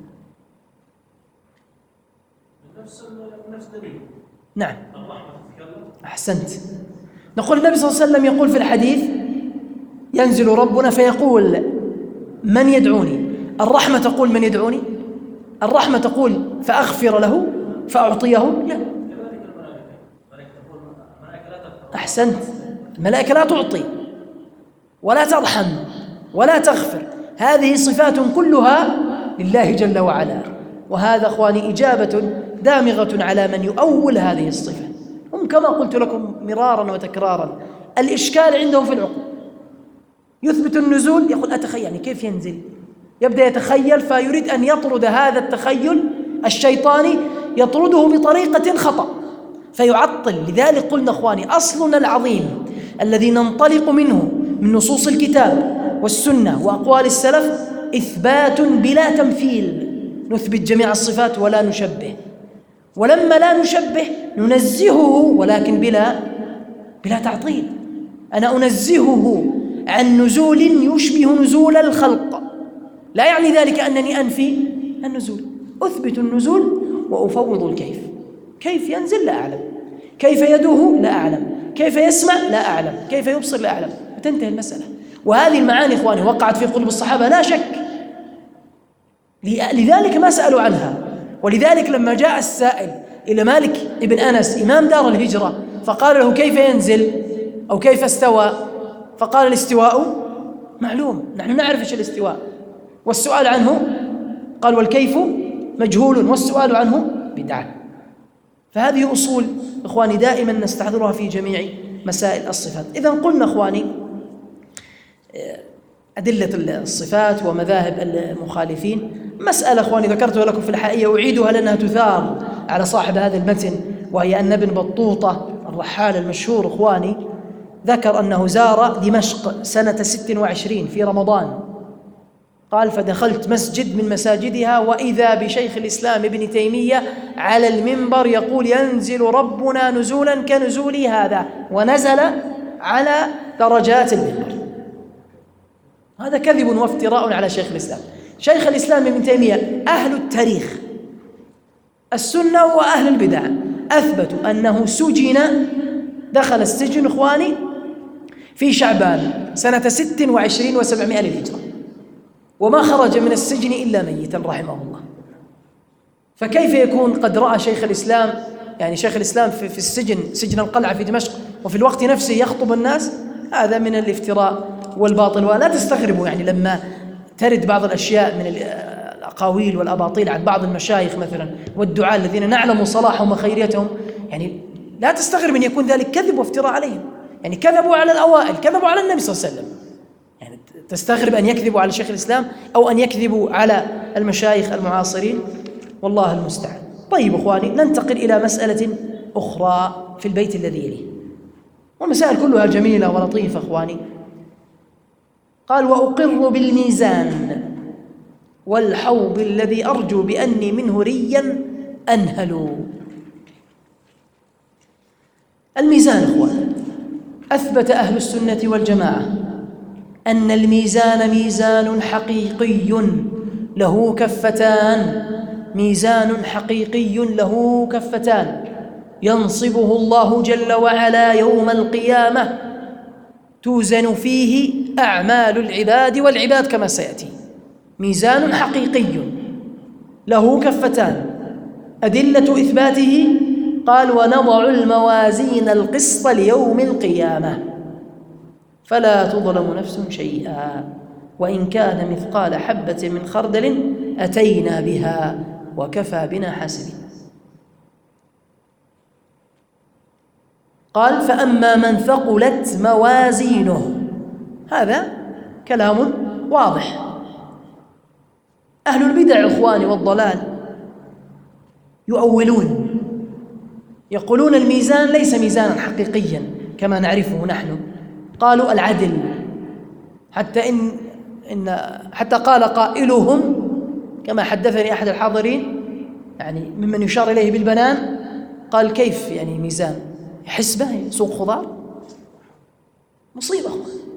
نفس دليل. نعم، أحسنت. نقول النبي صلى الله عليه وسلم يقول في الحديث: ينزل ربنا فيقول: من يدعوني؟ الرحمة تقول: من يدعوني؟ الرحمة تقول: فأغفر له فأعطيه؟ لا. أحسنت. الملائكة لا تعطي ولا ترحم ولا تغفر، هذه صفات كلها لله جل وعلا. وهذا أخواني إجابة دامغة على من يؤول هذه الصفة. هم كما قلت لكم مرارا وتكرارا الإشكال عندهم في العقول. يثبت النزول، يقول أتخيل، يعني كيف ينزل؟ يبدأ يتخيل، فيريد أن يطرد هذا التخيل الشيطاني، يطرده بطريقة خطأ فيعطل. لذلك قلنا أخواني أصلنا العظيم الذي ننطلق منه من نصوص الكتاب والسنة وأقوال السلف إثبات بلا تمثيل، نثبت جميع الصفات ولا نشبه، ولما لا نشبه ننزهه ولكن بلا تعطيل. أنا أنزهه عن نزول يشبه نزول الخلق، لا يعني ذلك أنني أنفي النزول، أثبت النزول وأفوض الكيف. كيف ينزل لا أعلم، كيف يدوه لا أعلم، كيف يسمع لا أعلم، كيف يبصر لا أعلم، فتنتهي المسألة. وهذه المعاني إخواني وقعت في قلوب الصحابة لا شك، لذلك ما سألوا عنها. ولذلك لما جاء السائل إلى مالك ابن أنس إمام دار الهجرة فقال له: كيف ينزل أو كيف استوى؟ فقال: الاستواء معلوم، نحن نعرف إيش الاستواء، والسؤال عنه قال: والكيف مجهول، والسؤال عنه بدعة. فهذه أصول إخواني دائما نستحضرها في جميع مسائل الصفات. إذن قلنا إخواني أدلة الصفات ومذاهب المخالفين. مسألة إخواني ذكرتها لكم في الحقيقة أعيدها لأنها تثار على صاحب هذا المتن، وهي أن ابن بطوطة الرحال المشهور إخواني ذكر أنه زار دمشق سنة 26 في رمضان. قال: فدخلت مسجد من مساجدها وإذا بشيخ الإسلام ابن تيمية على المنبر يقول: ينزل ربنا نزولا كنزول هذا، ونزل على درجات المنبر. هذا كذب وافتراء على شيخ الإسلام. شيخ الإسلام ابن تيمية أهل التاريخ السنة وأهل البدع أثبتوا أنه سجن، دخل السجن إخواني في شعبان سنة 26 و700 للهجرة، وما خرج من السجن إلا ميتا رحمه الله. فكيف يكون قد رأى شيخ الإسلام، يعني شيخ الإسلام في السجن، سجن القلعة في دمشق، وفي الوقت نفسه يخطب الناس؟ هذا من الافتراء والباطل. ولا تستغربوا يعني لما ترد بعض الأشياء من الأقاويل والأباطيل عن بعض المشايخ مثلا والدعاة الذين نعلم صلاحهم وخيريتهم، يعني لا تستغرب أن يكون ذلك كذب وافتراء عليهم. يعني كذبوا على الأوائل، كذبوا على النبي صلى الله عليه وسلم، يعني تستغرب أن يكذبوا على شيخ الإسلام أو أن يكذبوا على المشايخ المعاصرين، والله المستعان. طيب إخواني، ننتقل إلى مسألة أخرى في البيت الذي يليه، والمسائل كلها جميلة ولطيفة إخواني. قال: وأقر بالميزان والحوض الذي أرجو بأني منه ريا أنهل. الميزان إخوان، أثبت أهل السنة والجماعة أن الميزان ميزان حقيقي له كفتان، ميزان حقيقي له كفتان ينصبه الله جل وعلا يوم القيامة توزن فيه أعمال العباد والعباد كما سيأتي. ميزان حقيقي له كفتان، أدلة إثباته قال: ونضع الموازين القسط ليوم القيامة فلا تظلم نفس شيئا وإن كان مثقال حبة من خردل أتينا بها وكفى بنا حاسبين. قال: فأما من ثقلت موازينه، هذا كلام واضح. أهل البدع إخواني والضلال يؤولون، يقولون الميزان ليس ميزانا حقيقيا كما نعرفه نحن. قالوا العدل، حتى قال قائلهم كما حدثني أحد الحاضرين يعني ممن يشار إليه بالبنان، قال: كيف يعني ميزان؟ حسبة سوق خضار؟ مصيبة.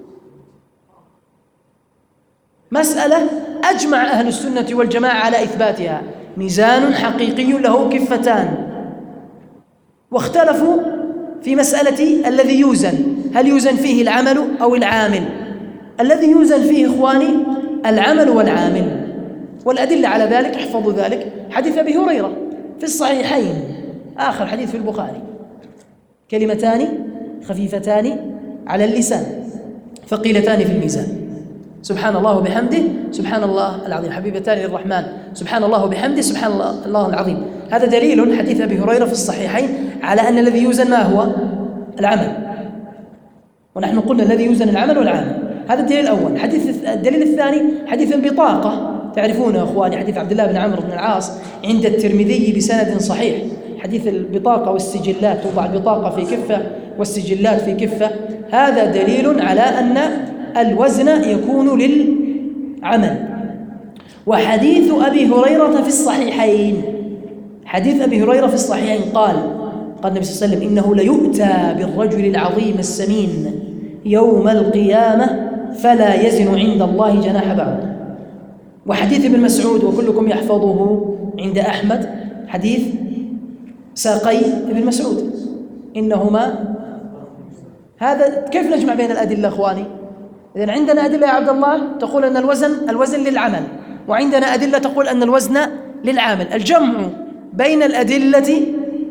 مسألة أجمع أهل السنة والجماعة على إثباتها، ميزان حقيقي له كفتان. واختلفوا في مسألة الذي يوزن، هل يوزن فيه العمل أو العامل؟ الذي يوزن فيه إخواني العمل والعامل، والأدلة على ذلك احفظوا ذلك حديث أبي هريرة في الصحيحين، آخر حديث في البخاري: كلمتان خفيفتان على اللسان ثقيلتان في الميزان، سبحان الله وبحمده سبحان الله العظيم، حبيبتان للرحمن سبحان الله وبحمده سبحان الله العظيم. هذا دليل حديث أبي هريرة في الصحيحين على أن الذي يوزن ما هو؟ العمل، ونحن قلنا الذي يوزن العمل والعامل. هذا الدليل الأول. الدليل الثاني حديث البطاقة، تعرفونه أخواني، حديث عبد الله بن عمرو بن العاص عند الترمذي بسند صحيح، حديث البطاقة والسجلات، توضع البطاقة في كفة والسجلات في كفة. هذا دليل على أن الوزن يكون للعمل. وحديث أبي هريرة في الصحيحين، حديث أبي هريرة في الصحيحين قال النبي صلى الله عليه وسلم: إنه ليؤتى بالرجل العظيم السمين يوم القيامة فلا يزن عند الله جناح بعوضة. وحديث ابن مسعود وكلكم يحفظه عند أحمد، حديث ساقي ابن مسعود إنهما. هذا كيف نجمع بين الأدلة أخواني؟ إذن عندنا أدلة يا عبد الله تقول أن الوزن للعمل، وعندنا أدلة تقول أن الوزن للعامل. الجمع بين الأدلة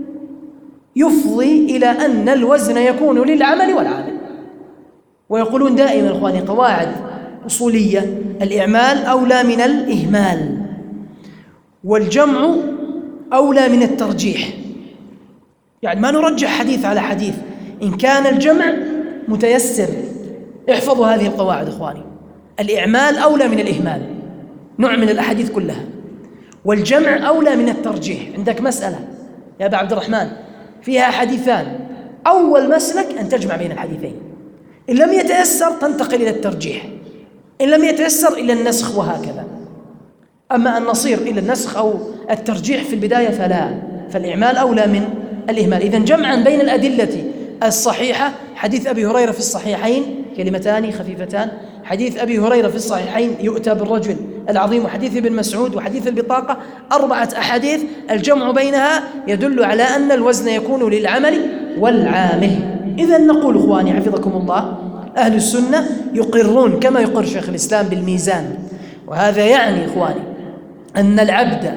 يفضي إلى أن الوزن يكون للعمل والعامل. ويقولون دائما إخواني قواعد أصولية: الإعمال أولى من الإهمال، والجمع أولى من الترجيح. يعني ما نرجح حديث على حديث إن كان الجمع متيسر. احفظوا هذه القواعد إخواني: الإعمال أولى من الإهمال، نوع من الأحاديث كلها، والجمع أولى من الترجيح. عندك مسألة يا أبا عبد الرحمن فيها حديثان، أول مسلك أن تجمع بين الحديثين، إن لم يتيسر تنتقل إلى الترجيح، إن لم يتيسر إلى النسخ، وهكذا. أما أن نصير إلى النسخ أو الترجيح في البداية فلا، فالإعمال أولى من الإهمال. إذن جمعا بين الأدلة الصحيحة: حديث أبي هريرة في الصحيحين كلمتان خفيفتان، حديث أبي هريرة في الصحيحين يؤتى بالرجل العظيم، وحديث ابن مسعود، وحديث البطاقة، 4 أحاديث الجمع بينها يدل على أن الوزن يكون للعمل والعامل. إذن نقول إخواني حفظكم الله: أهل السنة يقرون كما يقر شيخ الإسلام بالميزان، وهذا يعني إخواني أن العبد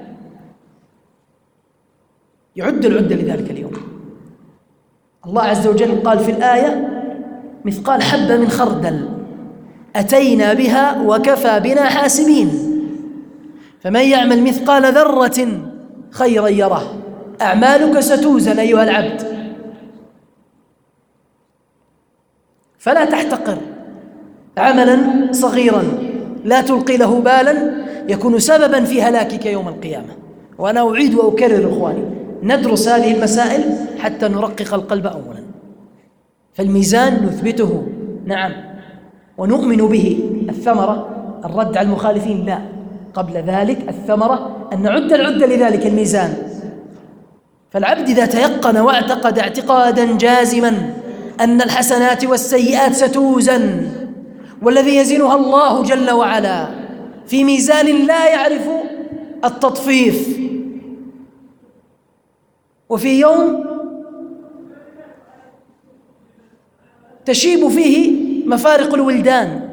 يعد العدة لذلك اليوم. الله عز وجل قال في الآية: مثقال حبة من خردل أتينا بها وكفى بنا حاسبين. فمن يعمل مثقال ذرة خيرا يره. أعمالك ستوزن أيها العبد، فلا تحتقر عملا صغيرا لا تلقي له بالا يكون سببا في هلاكك يوم القيامة. وأنا أعيد وأكرر إخواني: ندرس هذه المسائل حتى نرقق القلب أولا. فالميزان نثبته نعم ونؤمن به، الثمرة الرد على المخالفين لا، قبل ذلك الثمرة أن نعد العدة لذلك الميزان. فالعبد إذا تيقن واعتقد اعتقادا جازما أن الحسنات والسيئات ستوزن، والذي يزنها الله جل وعلا في ميزان لا يعرف التطفيف، وفي يوم تشيب فيه مفارق الولدان،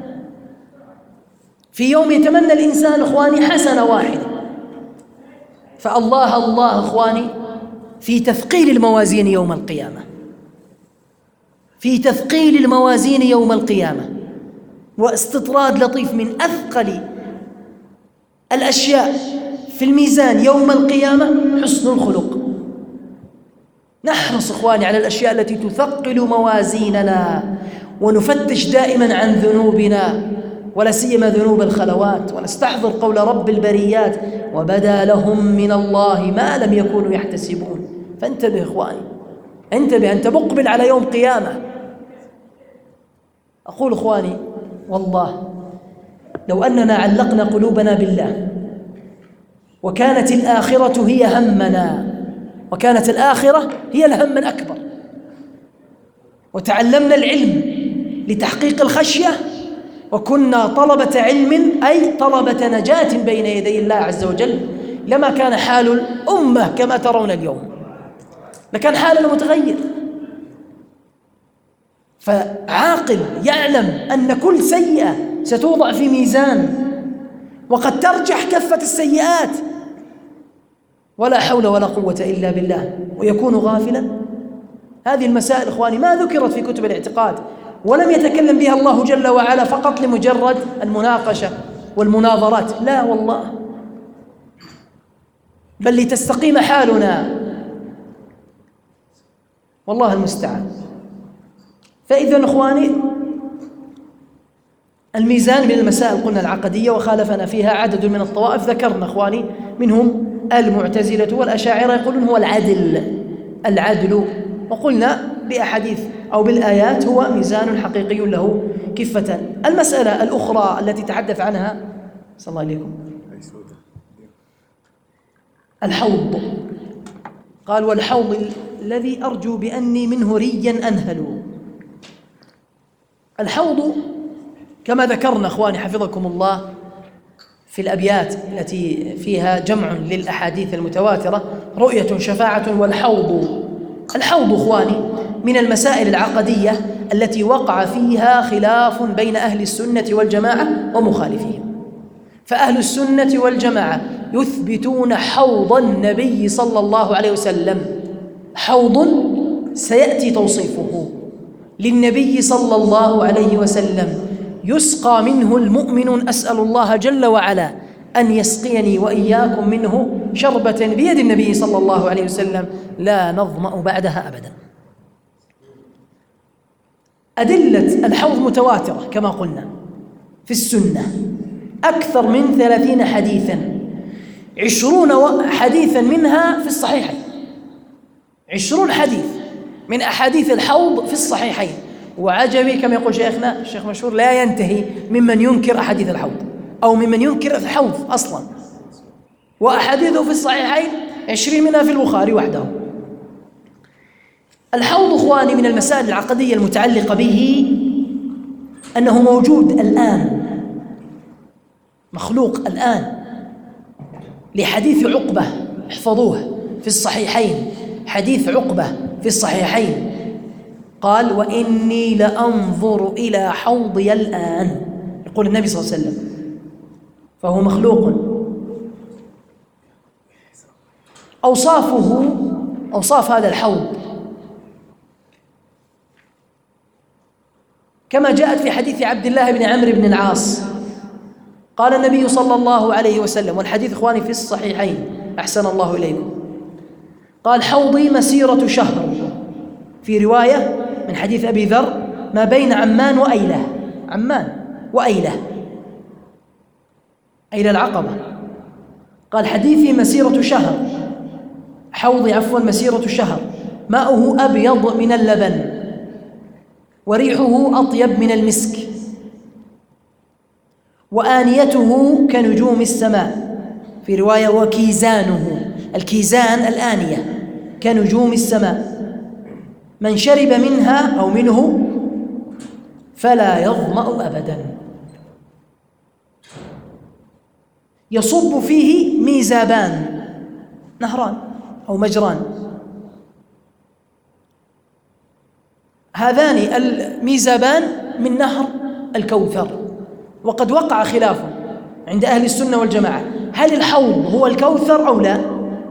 في يوم يتمنى الإنسان إخواني حسنة واحدة. فالله الله إخواني في تثقيل الموازين يوم القيامة، في تثقيل الموازين يوم القيامة، واستطراد لطيف من أثقل الأشياء في الميزان يوم القيامة حسن الخلق. نحرص إخواني على الأشياء التي تثقل موازيننا، ونفتش دائما عن ذنوبنا ولا سيما ذنوب الخلوات، ونستحضر قول رب البريات: وبدا لهم من الله ما لم يكونوا يحتسبون. فانتبه إخواني، انتبه، أنت مقبل على يوم قيامة. أقول إخواني والله لو أننا علقنا قلوبنا بالله، وكانت الآخرة هي همنا، وكانت الآخرة هي الهم الأكبر، وتعلمنا العلم لتحقيق الخشية، وكنا طلبة علم أي طلبة نجاة بين يدي الله عز وجل، لما كان حال الأمة كما ترون اليوم، لكان حالنا متغير. فعاقل يعلم أن كل سيئة ستوضع في ميزان، وقد ترجح كفة السيئات، ولا حول ولا قوة إلا بالله، ويكون غافلا. هذه المسائل إخواني ما ذكرت في كتب الاعتقاد، ولم يتكلم بها الله جل وعلا فقط لمجرد المناقشة والمناظرات، لا والله، بل لتستقيم حالنا، والله المستعان. فإذا إخواني الميزان من المسائل قلنا العقدية، وخالفنا فيها عدد من الطوائف ذكرنا إخواني، منهم المعتزلة والأشاعرة يقولون هو العدل، وقلنا بأحاديث أو بالآيات هو ميزان حقيقي له كفة. المسألة الأخرى التي تحدث عنها صلى الله عليكم الحوض، قال: والحوض الذي أرجو بأني منه ريا أنهل. الحوض كما ذكرنا إخواني حفظكم الله في الأبيات التي فيها جمع للأحاديث المتواترة: رؤية شفاعة والحوض. الحوض إخواني من المسائل العقدية التي وقع فيها خلاف بين أهل السنة والجماعة ومخالفيهم. فأهل السنة والجماعة يثبتون حوض النبي صلى الله عليه وسلم، حوض سيأتي توصيفه للنبي صلى الله عليه وسلم، يسقى منه المؤمن، أسأل الله جل وعلا أن يسقيني وإياكم منه شربة بيد النبي صلى الله عليه وسلم لا نظمأ بعدها أبدا. أدلة الحوض متواترة كما قلنا في السنة، أكثر من 30 حديثا، 20 حديثا منها في الصحيحين، 20 حديث من أحاديث الحوض في الصحيحين. وعجبي كما يقول شيخنا الشيخ مشهور: لا ينتهي ممن ينكر أحاديث الحوض أو ممن ينكر الحوض أصلا، وأحاديثه في الصحيحين 20 منها في البخاري وحده. الحوض إخواني من المسائل العقدية المتعلقة به أنه موجود الآن، مخلوق الآن، لحديث عقبة، احفظوه في الصحيحين، حديث عقبة في الصحيحين، قال: وإني لأنظر إلى حوضي الآن، يقول النبي صلى الله عليه وسلم، فهو مخلوق. أوصاف هذا الحوض كما جاءت في حديث عبد الله بن عمرو بن العاص، قال النبي صلى الله عليه وسلم، والحديث إخواني في الصحيحين أحسن الله إليكم، قال: حوضي مسيرة شهر، في رواية من حديث أبي ذر: ما بين عمان وأيلة، عمان وأيلة، أيلة العقبة. قال: حديثي مسيرة شهر، حوضي عفوا مسيرة شهر، ماؤه أبيض من اللبن، وريحه أطيب من المسك، وآنيته كنجوم السماء، في رواية وكيزانه، الكيزان الآنية كنجوم السماء، من شرب منها أو منه فلا يظمأ أبدا. يصب فيه ميزابان، نهران أو مجران، هذان الميزابان من نهر الكوثر. وقد وقع خلاف عند أهل السنة والجماعة، هل الحوض هو الكوثر أو لا؟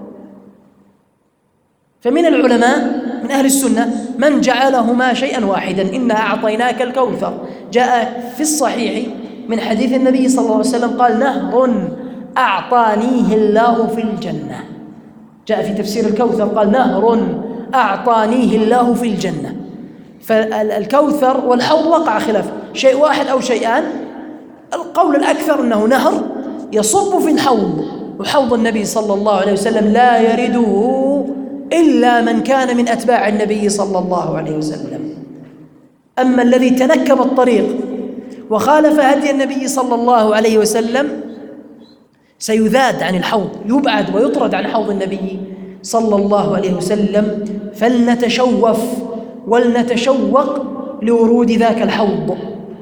فمن العلماء من أهل السنة من جعلهما شيئا واحدا، إنا أعطيناك الكوثر. جاء في الصحيح من حديث النبي صلى الله عليه وسلم قال نهر أعطانيه الله في الجنة. جاء في تفسير الكوثر قال نهر أعطانيه الله في الجنة. فالكوثر والحوض وقع خلاف، شيء واحد أو شيئان. القول الأكثر أنه نهر يصب في الحوض، وحوض النبي صلى الله عليه وسلم لا يرده إلا من كان من أتباع النبي صلى الله عليه وسلم. أما الذي تنكب الطريق وخالف هدي النبي صلى الله عليه وسلم سيذاد عن الحوض، يبعد ويطرد عن حوض النبي صلى الله عليه وسلم. فلنتشوف ولنتشوق لورود ذاك الحوض،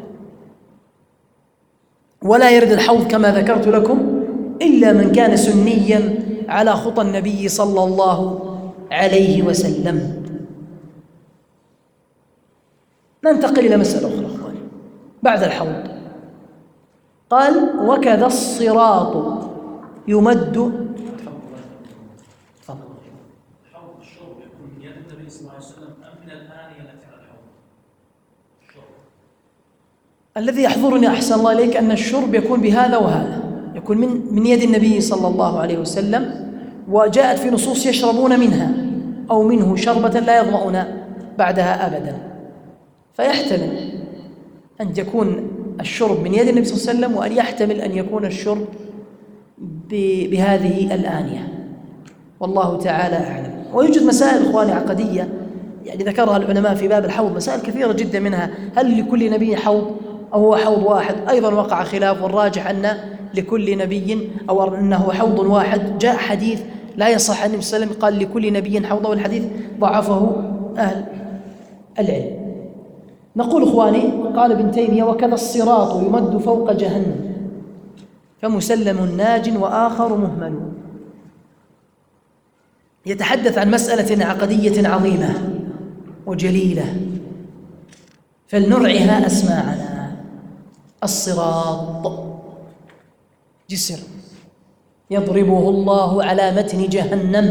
ولا يرد الحوض كما ذكرت لكم إلا من كان سنيا على خطى النبي صلى الله عليه وسلم. ننتقل إلى مسألة أخرى أخواني بعد الحوض. قال وكذا الصراط يمد. حوض الشرب يكون من يد النبي صلى الله عليه وسلم أم من الآنية التي على الحوض؟ الذي يحضرني أحسن الله إليك أن الشرب يكون بهذا وهذا، يكون من يد النبي صلى الله عليه وسلم، وجاءت في نصوص يشربون منها أو منه شربة لا يظمؤون بعدها أبدا. فيحتمل أن يكون الشرب من يد النبي صلى الله عليه وسلم، وأن يحتمل أن يكون الشرب بهذه الآنية، والله تعالى أعلم. ويوجد مسائل إخواني عقدية يعني ذكرها العلماء في باب الحوض، مسائل كثيرة جدا منها هل لكل نبي حوض أو هو حوض واحد؟ أيضا وقع خلاف، والراجح أن لكل نبي أو أنه حوض واحد. جاء حديث لا يصح عن النبي صلى الله عليه وسلم قال لكل نبي حوض، والحديث ضعفه أهل العلم. نقول إخواني قال ابن تيمية وكذا الصراط يمد فوق جهنم فمسلم ناج وآخر مهمل. يتحدث عن مسألة عقدية عظيمة وجليلة فلنرعها أسماعنا. الصراط جسر يضربه الله على متن جهنم،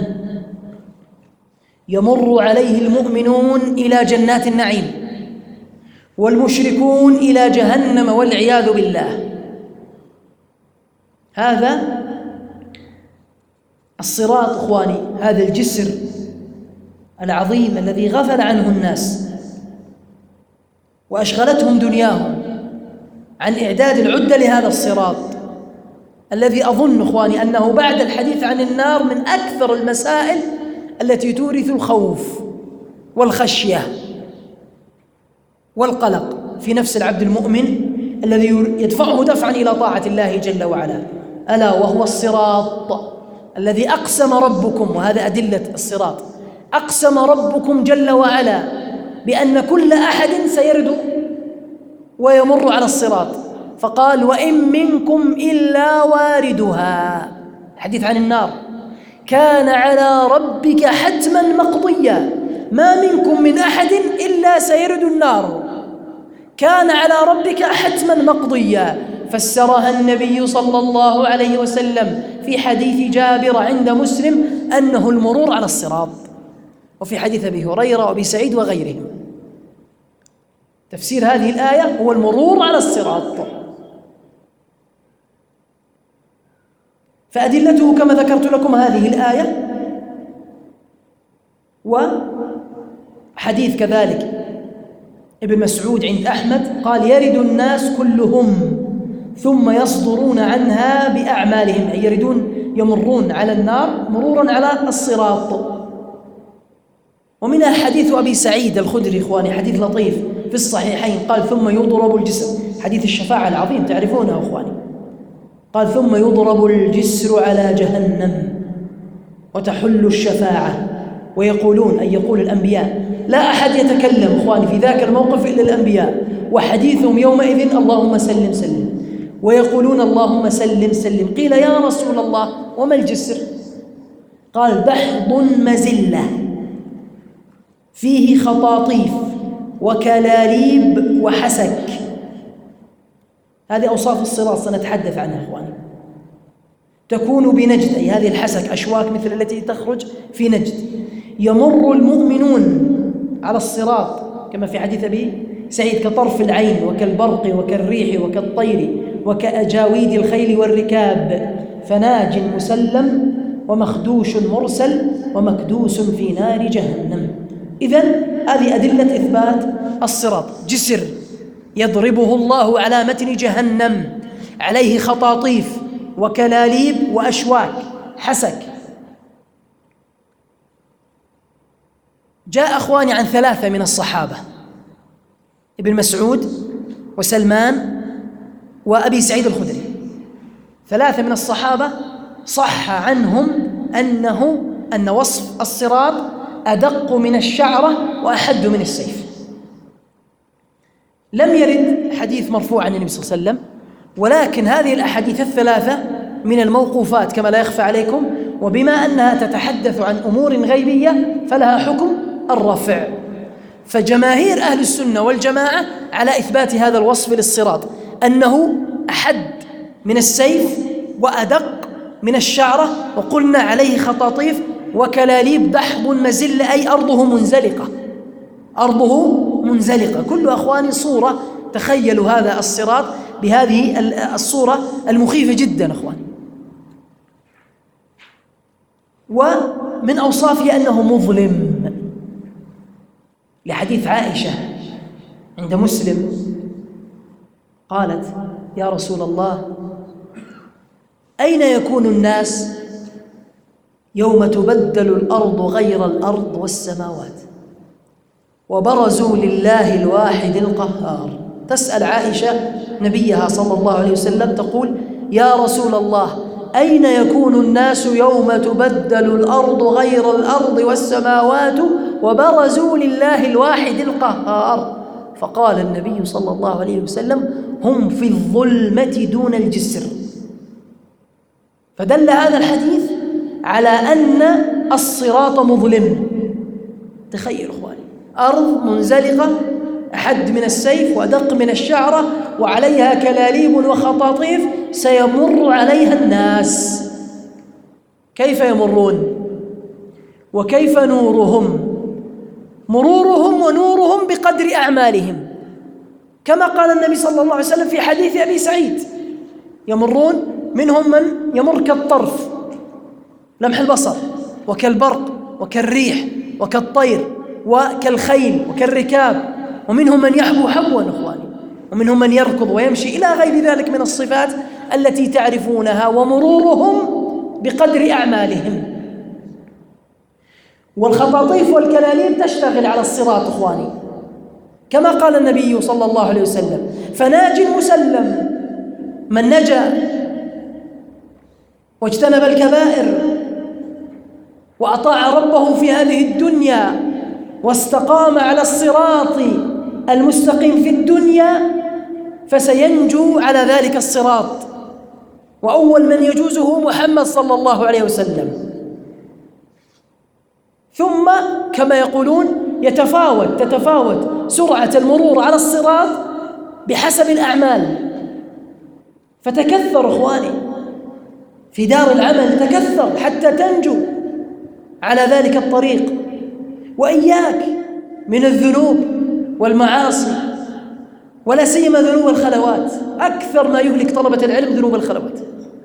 يمر عليه المؤمنون إلى جنات النعيم، والمشركون إلى جهنم والعياذ بالله. هذا الصراط إخواني، هذا الجسر العظيم الذي غفل عنه الناس وأشغلتهم دنياهم عن إعداد العدة لهذا الصراط، الذي أظن إخواني أنه بعد الحديث عن النار من أكثر المسائل التي تورث الخوف والخشية والقلق في نفس العبد المؤمن الذي يدفعه دفعا إلى طاعة الله جل وعلا، ألا وهو الصراط الذي أقسم ربكم. وهذا أدلة الصراط، أقسم ربكم جل وعلا بأن كل أحد سيرد ويمر على الصراط، فقال وإن منكم إلا واردها. حديث عن النار كان على ربك حتما مقضيا، ما منكم من أحد إلا سيرد النار، كان على ربك حتما مقضيا. فسرها النبي صلى الله عليه وسلم في حديث جابر عند مسلم أنه المرور على الصراط، وفي حديث أبي هريرة وأبي سعيد وغيرهم. تفسير هذه الآية هو المرور على الصراط. فأدلته كما ذكرت لكم هذه الآية، وحديث كذلك ابن مسعود عند أحمد قال يرد الناس كلهم ثم يصدرون عنها بأعمالهم، أي يردون يمرون على النار مرورا على الصراط. ومنها حديث أبي سعيد الخدري إخواني، حديث لطيف في الصحيحين، قال ثم يضرب الجسر حديث الشفاعة العظيم تعرفونه أخواني. قال ثم يضرب الجسر على جهنم وتحل الشفاعة ويقولون، أي يقول الأنبياء، لا أحد يتكلم أخواني في ذاك الموقف إلا الأنبياء، وحديثهم يومئذ اللهم سلم سلم، ويقولون اللهم سلم سلم. قيل يا رسول الله وما الجسر؟ قال دحض مزلة فيه خطاطيف وكلاليب وحسك. هذه أوصاف الصراط سنتحدث عنها أخواني. تكون بنجد، أي هذه الحسك أشواك مثل التي تخرج في نجد. يمر المؤمنون على الصراط كما في حديث أبي سعيد كطرف العين وكالبرق وكالريح وكالطير وكأجاويد الخيل والركاب، فناج مسلم ومخدوش مرسل ومكدوس في نار جهنم. إذن هذه أدلة إثبات الصراط. جسر يضربه الله على متن جهنم، عليه خطاطيف وكلاليب وأشواك حسك. جاء أخواني عن 3 من الصحابة، ابن مسعود وسلمان وأبي سعيد الخدري، 3 من الصحابة صح عنهم أن وصف الصراط أدق من الشعرة وأحد من السيف. لم يرد حديث مرفوع عن النبي صلى الله عليه وسلم، ولكن هذه الأحاديث ال3 من الموقوفات كما لا يخفى عليكم، وبما أنها تتحدث عن أمور غيبية فلها حكم الرفع. فجماهير أهل السنة والجماعة على إثبات هذا الوصف للصراط، أنه أحد من السيف وأدق من الشعرة، وقلنا عليه خطاطيف وكلاليب دحض مزل، أي أرضه منزلقة، أرضه منزلقة. كل أخواني صورة، تخيلوا هذا الصراط بهذه الصورة المخيفة جدا أخواني. ومن أوصافه أنه مظلم، لحديث عائشة عند مسلم قالت يا رسول الله أين يكون الناس يوم تبدل الأرض غير الأرض والسماوات وبرزوا لله الواحد القهار؟ تسأل عائشة نبيها صلى الله عليه وسلم تقول يا رسول الله أين يكون الناس يوم تبدل الأرض غير الأرض والسماوات وبرزوا لله الواحد القهار؟ فقال النبي صلى الله عليه وسلم هم في الظلمة دون الجسر. فدل هذا الحديث على أن الصراط مظلم. تخيل أخواني، أرض منزلقة أحد من السيف وأدق من الشعرة وعليها كلاليب وخطاطيف، سيمر عليها الناس. كيف يمرون؟ وكيف نورهم؟ مرورهم ونورهم بقدر أعمالهم، كما قال النبي صلى الله عليه وسلم في حديث أبي سعيد يمرون منهم من يمر كالطرف لمح البصر وكالبرق وكالريح وكالطير وكالخيل وكالركاب، ومنهم من يحبو حبوا أخواني، ومنهم من يركض ويمشي إلى غير ذلك من الصفات التي تعرفونها، ومرورهم بقدر أعمالهم. والخطاطيف والكلاليب تشتغل على الصراط أخواني، كما قال النبي صلى الله عليه وسلم فناج مسلم من نجا واجتنب الكبائر وأطاع ربه في هذه الدنيا واستقام على الصراط المستقيم في الدنيا فسينجو على ذلك الصراط، وأول من يجوزه محمد صلى الله عليه وسلم. ثم كما يقولون تتفاوت سرعة المرور على الصراط بحسب الأعمال، فتكثر إخواني في دار العمل، تكثر حتى تنجو على ذلك الطريق. وإياك من الذنوب والمعاصي، ولا سيما ذنوب الخلوات. أكثر ما يهلك طلبة العلم ذنوب الخلوات.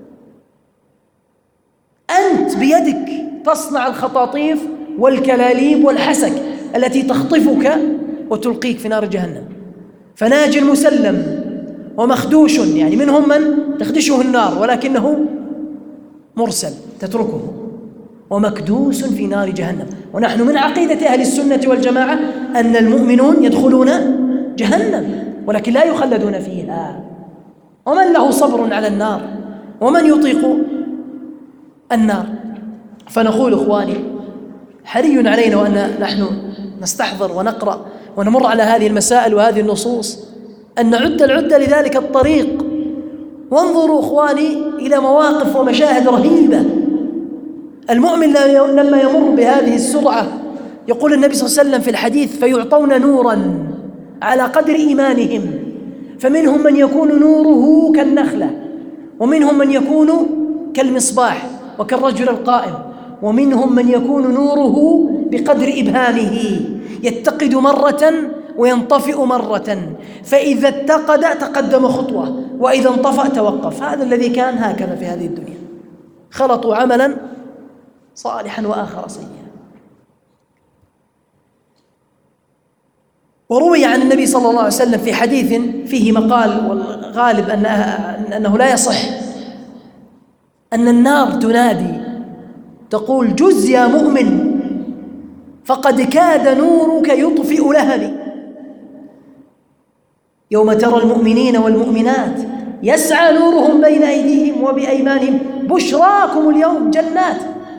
أنت بيدك تصنع الخطاطيف والكلاليب والحسك التي تخطفك وتلقيك في نار جهنم. فناج مسلم ومخدوش، يعني منهم من تخدشه النار ولكنه مرسل تتركه، ومكدوس في نار جهنم. ونحن من عقيدة أهل السنة والجماعة أن المؤمنون يدخلون جهنم ولكن لا يخلدون فيها. ومن له صبر على النار ومن يطيق النار؟ فنقول إخواني حري علينا وأن نحن نستحضر ونقرأ ونمر على هذه المسائل وهذه النصوص أن نعد العدة لذلك الطريق. وانظروا إخواني إلى مواقف ومشاهد رهيبة. المؤمن لما يمر بهذه السرعة يقول النبي صلى الله عليه وسلم في الحديث: فيعطون نورا على قدر إيمانهم، فمنهم من يكون نوره كالنخلة، ومنهم من يكون كالمصباح وكالرجل القائم، ومنهم من يكون نوره بقدر إبهامه، يتقد مرة وينطفئ مرة، فإذا اتقد تقدم خطوة وإذا انطفأ توقف. هذا الذي كان هكذا في هذه الدنيا، خلطوا عملا صالحا وآخر سيئا. وروي عن النبي صلى الله عليه وسلم في حديث فيه مقال والغالب أنه لا يصح، أن النار تنادي تقول: جز يا مؤمن فقد كاد نورك يطفئ لهبي. يوم ترى المؤمنين والمؤمنات يسعى نورهم بين أيديهم وبأيمانهم بشراكم اليوم جنات.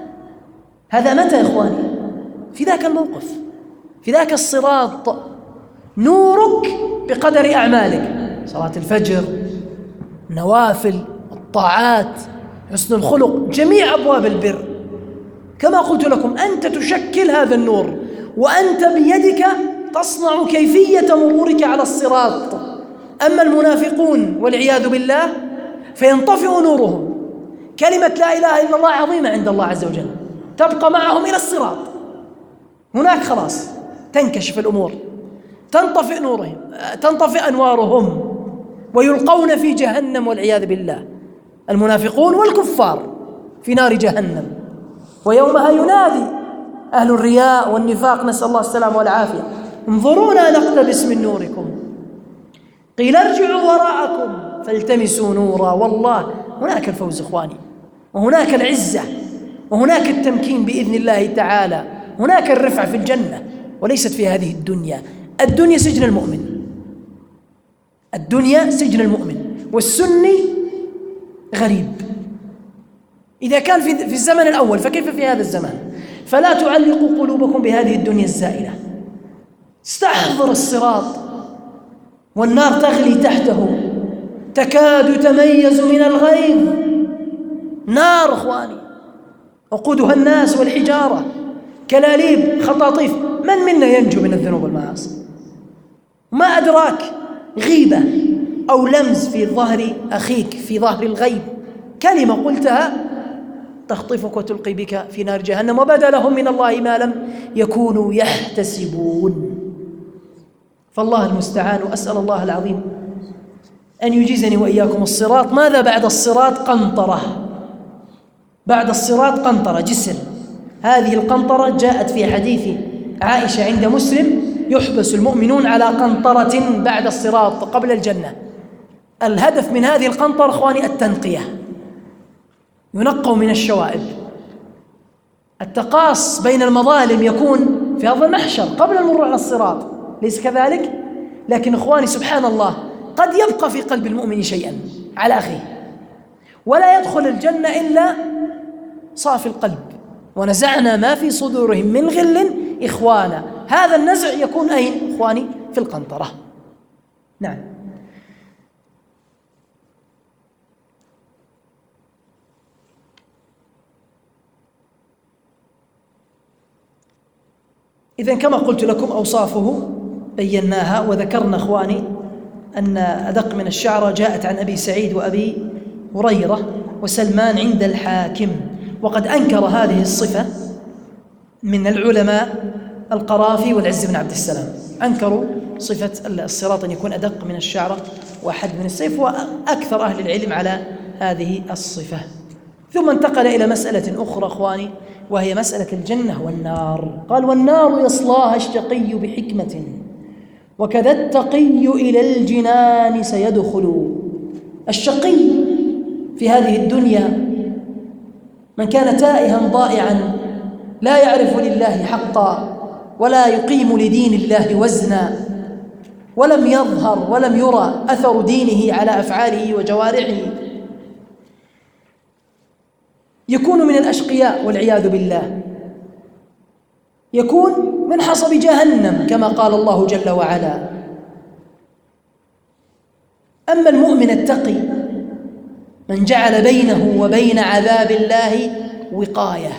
هذا متى يا إخواني؟ في ذاك الموقف، في ذاك الصراط. نورك بقدر أعمالك، صلاة الفجر، النوافل، الطاعات، حسن الخلق، جميع أبواب البر. كما قلت لكم أنت تشكل هذا النور، وأنت بيدك تصنع كيفية مرورك على الصراط. أما المنافقون والعياذ بالله فينطفئ نورهم. كلمة لا إله إلا الله عظيمة عند الله عز وجل، تبقى معهم إلى الصراط. هناك خلاص تنكشف الأمور، تنطفئ نورهم، تنطفئ أنوارهم، ويلقون في جهنم والعياذ بالله. المنافقون والكفار في نار جهنم. ويومها ينادي أهل الرياء والنفاق، نسأل الله السلامة والعافية: انظرونا نقتبس من نوركم، قيل ارجعوا وراءكم فالتمسوا نورا. والله هناك الفوز إخواني، وهناك العزة، وهناك التمكين بإذن الله تعالى، هناك الرفع في الجنة، وليست في هذه الدنيا. الدنيا سجن المؤمن، الدنيا سجن المؤمن، والسني غريب. إذا كان في الزمن الأول فكيف في هذا الزمان؟ فلا تعلقوا قلوبكم بهذه الدنيا الزائلة. استحضر الصراط والنار تغلي تحته، تكاد تميز من الغيظ. نار إخواني وقودها الناس والحجارة، كلاليب، خطاطيف. من منا ينجو من الذنوب والمعاصي؟ ما أدراك غيبة أو لمس في ظهر أخيك في ظهر الغيب، كلمة قلتها تخطفك وتلقي بك في نار جهنم، وبدا لهم من الله ما لم يكونوا يحتسبون. فالله المستعان، وأسأل الله العظيم أن يجيزني وإياكم الصراط. ماذا بعد الصراط؟ قنطرة. بعد الصراط قنطرة، جسر. هذه القنطرة جاءت في حديث عائشة عند مسلم: يحبس المؤمنون على قنطرة بعد الصراط قبل الجنة. الهدف من هذه القنطرة إخواني التنقية، ينقوا من الشوائب. التقاص بين المظالم يكون في أرض المحشر قبل المرور على الصراط، ليس كذلك؟ لكن إخواني سبحان الله قد يبقى في قلب المؤمن شيئا على أخيه، ولا يدخل الجنة إلا صافي القلب. ونزعنا ما في صدورهم من غل إخوانا. هذا النزع يكون أين إخواني؟ في القنطرة. نعم. إذن كما قلت لكم أوصافه بيناها وذكرنا إخواني أن أدق من الشعر جاءت عن أبي سعيد وأبي هريرة وسلمان عند الحاكم. وقد أنكر هذه الصفة من العلماء القرافي والعز بن عبد السلام، أنكروا صفة الصراط أن يكون أدق من الشعرة وأحد من السيف، وأكثر أهل العلم على هذه الصفة. ثم انتقل إلى مسألة أخرى إخواني، وهي مسألة الجنة والنار. قال: والنار يصلاها الشقي بحكمة، وكذا التقي إلى الجنان سيدخل. الشقي في هذه الدنيا من كان تائها ضائعا لا يعرف لله حقا ولا يقيم لدين الله وزنا، ولم يظهر ولم يرى أثر دينه على أفعاله وجوارحه يكون من الأشقياء والعياذ بالله، يكون من حصب جهنم كما قال الله جل وعلا. أما المؤمن التقي من جعل بينه وبين عذاب الله وقاية.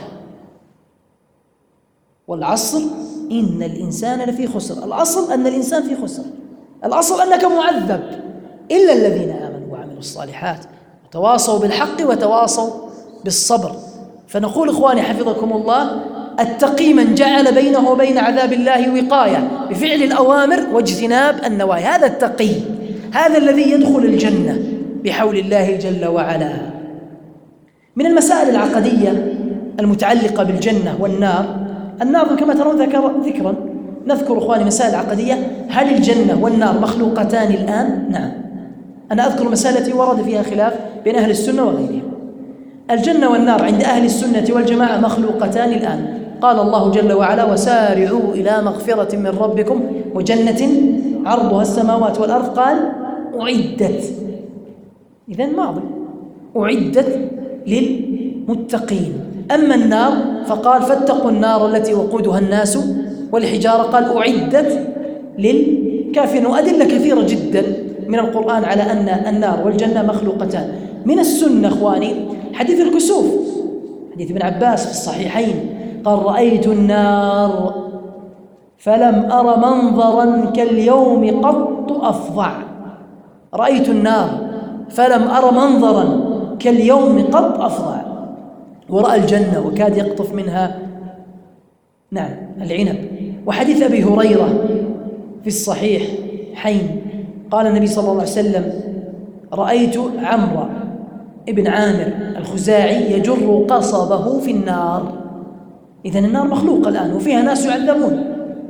والعصر إن الإنسان لفي خسر، الأصل أن الإنسان في خسر، الأصل أنك معذب إلا الذين آمنوا وعملوا الصالحات وتواصوا بالحق وتواصوا بالصبر. فنقول إخواني حفظكم الله، التقي من جعل بينه وبين عذاب الله وقاية بفعل الأوامر واجتناب النواهي، هذا التقي، هذا الذي يدخل الجنة بحول الله جل وعلا. من المسائل العقدية المتعلقة بالجنة والنار، النار كما ترون ذكرا نذكر إخواني مسائل عقدية. هل الجنة والنار مخلوقتان الآن؟ نعم. أنا أذكر مسألة التي ورد فيها خلاف بين أهل السنة وغيرهم. الجنة والنار عند أهل السنة والجماعة مخلوقتان الآن. قال الله جل وعلا: وسارعوا إلى مغفرة من ربكم وجنة عرضها السماوات والأرض. قال: أعدت، إذن ماضي، أعدت للمتقين. أما النار فقال: فاتقوا النار التي وقودها الناس والحجارة. قال: أعدت للكافرين. وأدلة كثيرة جدا من القرآن على أن النار والجنة مخلوقتان. من السنة إخواني حديث الكسوف، حديث ابن عباس في الصحيحين، قال: رأيت النار فلم أر منظرا كاليوم قط أفظع. رأيت النار فلم أر منظرا كاليوم قط أفظع. ورأى الجنة وكاد يقطف منها نعم العنب. وحديث أبي هريرة في الصحيح حين قال النبي صلى الله عليه وسلم: رأيت عمرو ابن عامر الخزاعي يجر قصبه في النار. إذن النار مخلوقة الآن وفيها ناس يعذبون.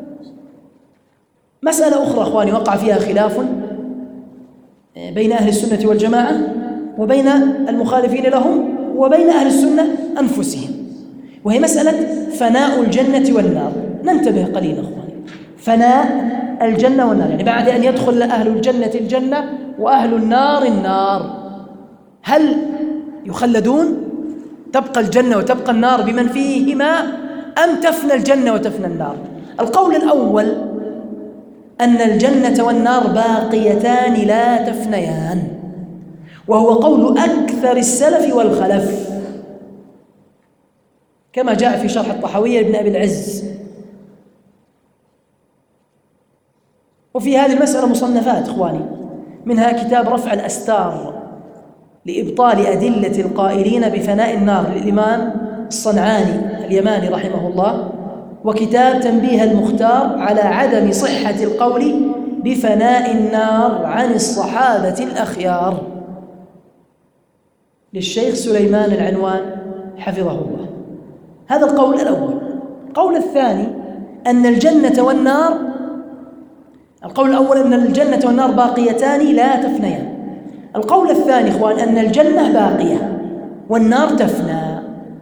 مسألة أخرى أخواني وقع فيها خلاف بين أهل السنة والجماعة وبين المخالفين لهم وبين أهل السنة أنفسهم، وهي مسألة فناء الجنة والنار. ننتبه قليلا أخواني، فناء الجنة والنار يعني بعد أن يدخل أهل الجنة الجنة وأهل النار النار، هل يخلدون؟ تبقى الجنة وتبقى النار بمن فيهما أم تفنى الجنة وتفنى النار؟ القول الأول أن الجنة والنار باقيتان لا تفنيان، وهو قول أكثر السلف والخلف كما جاء في شرح الطحاوية لابن أبي العز. وفي هذه المسألة مصنفات إخواني، منها كتاب رفع الأستار لإبطال أدلة القائلين بفناء النار للإمام الصنعاني اليماني رحمه الله، وكتاب تنبيه المختار على عدم صحة القول بفناء النار عن الصحابة الأخيار للشيخ سليمان العنوان حفظه الله. هذا القول الأول. القول الثاني أن الجنة والنار، القول الأول أن الجنة والنار باقيتان لا تفنيان. القول الثاني إخوان أن الجنة باقية والنار تفنى.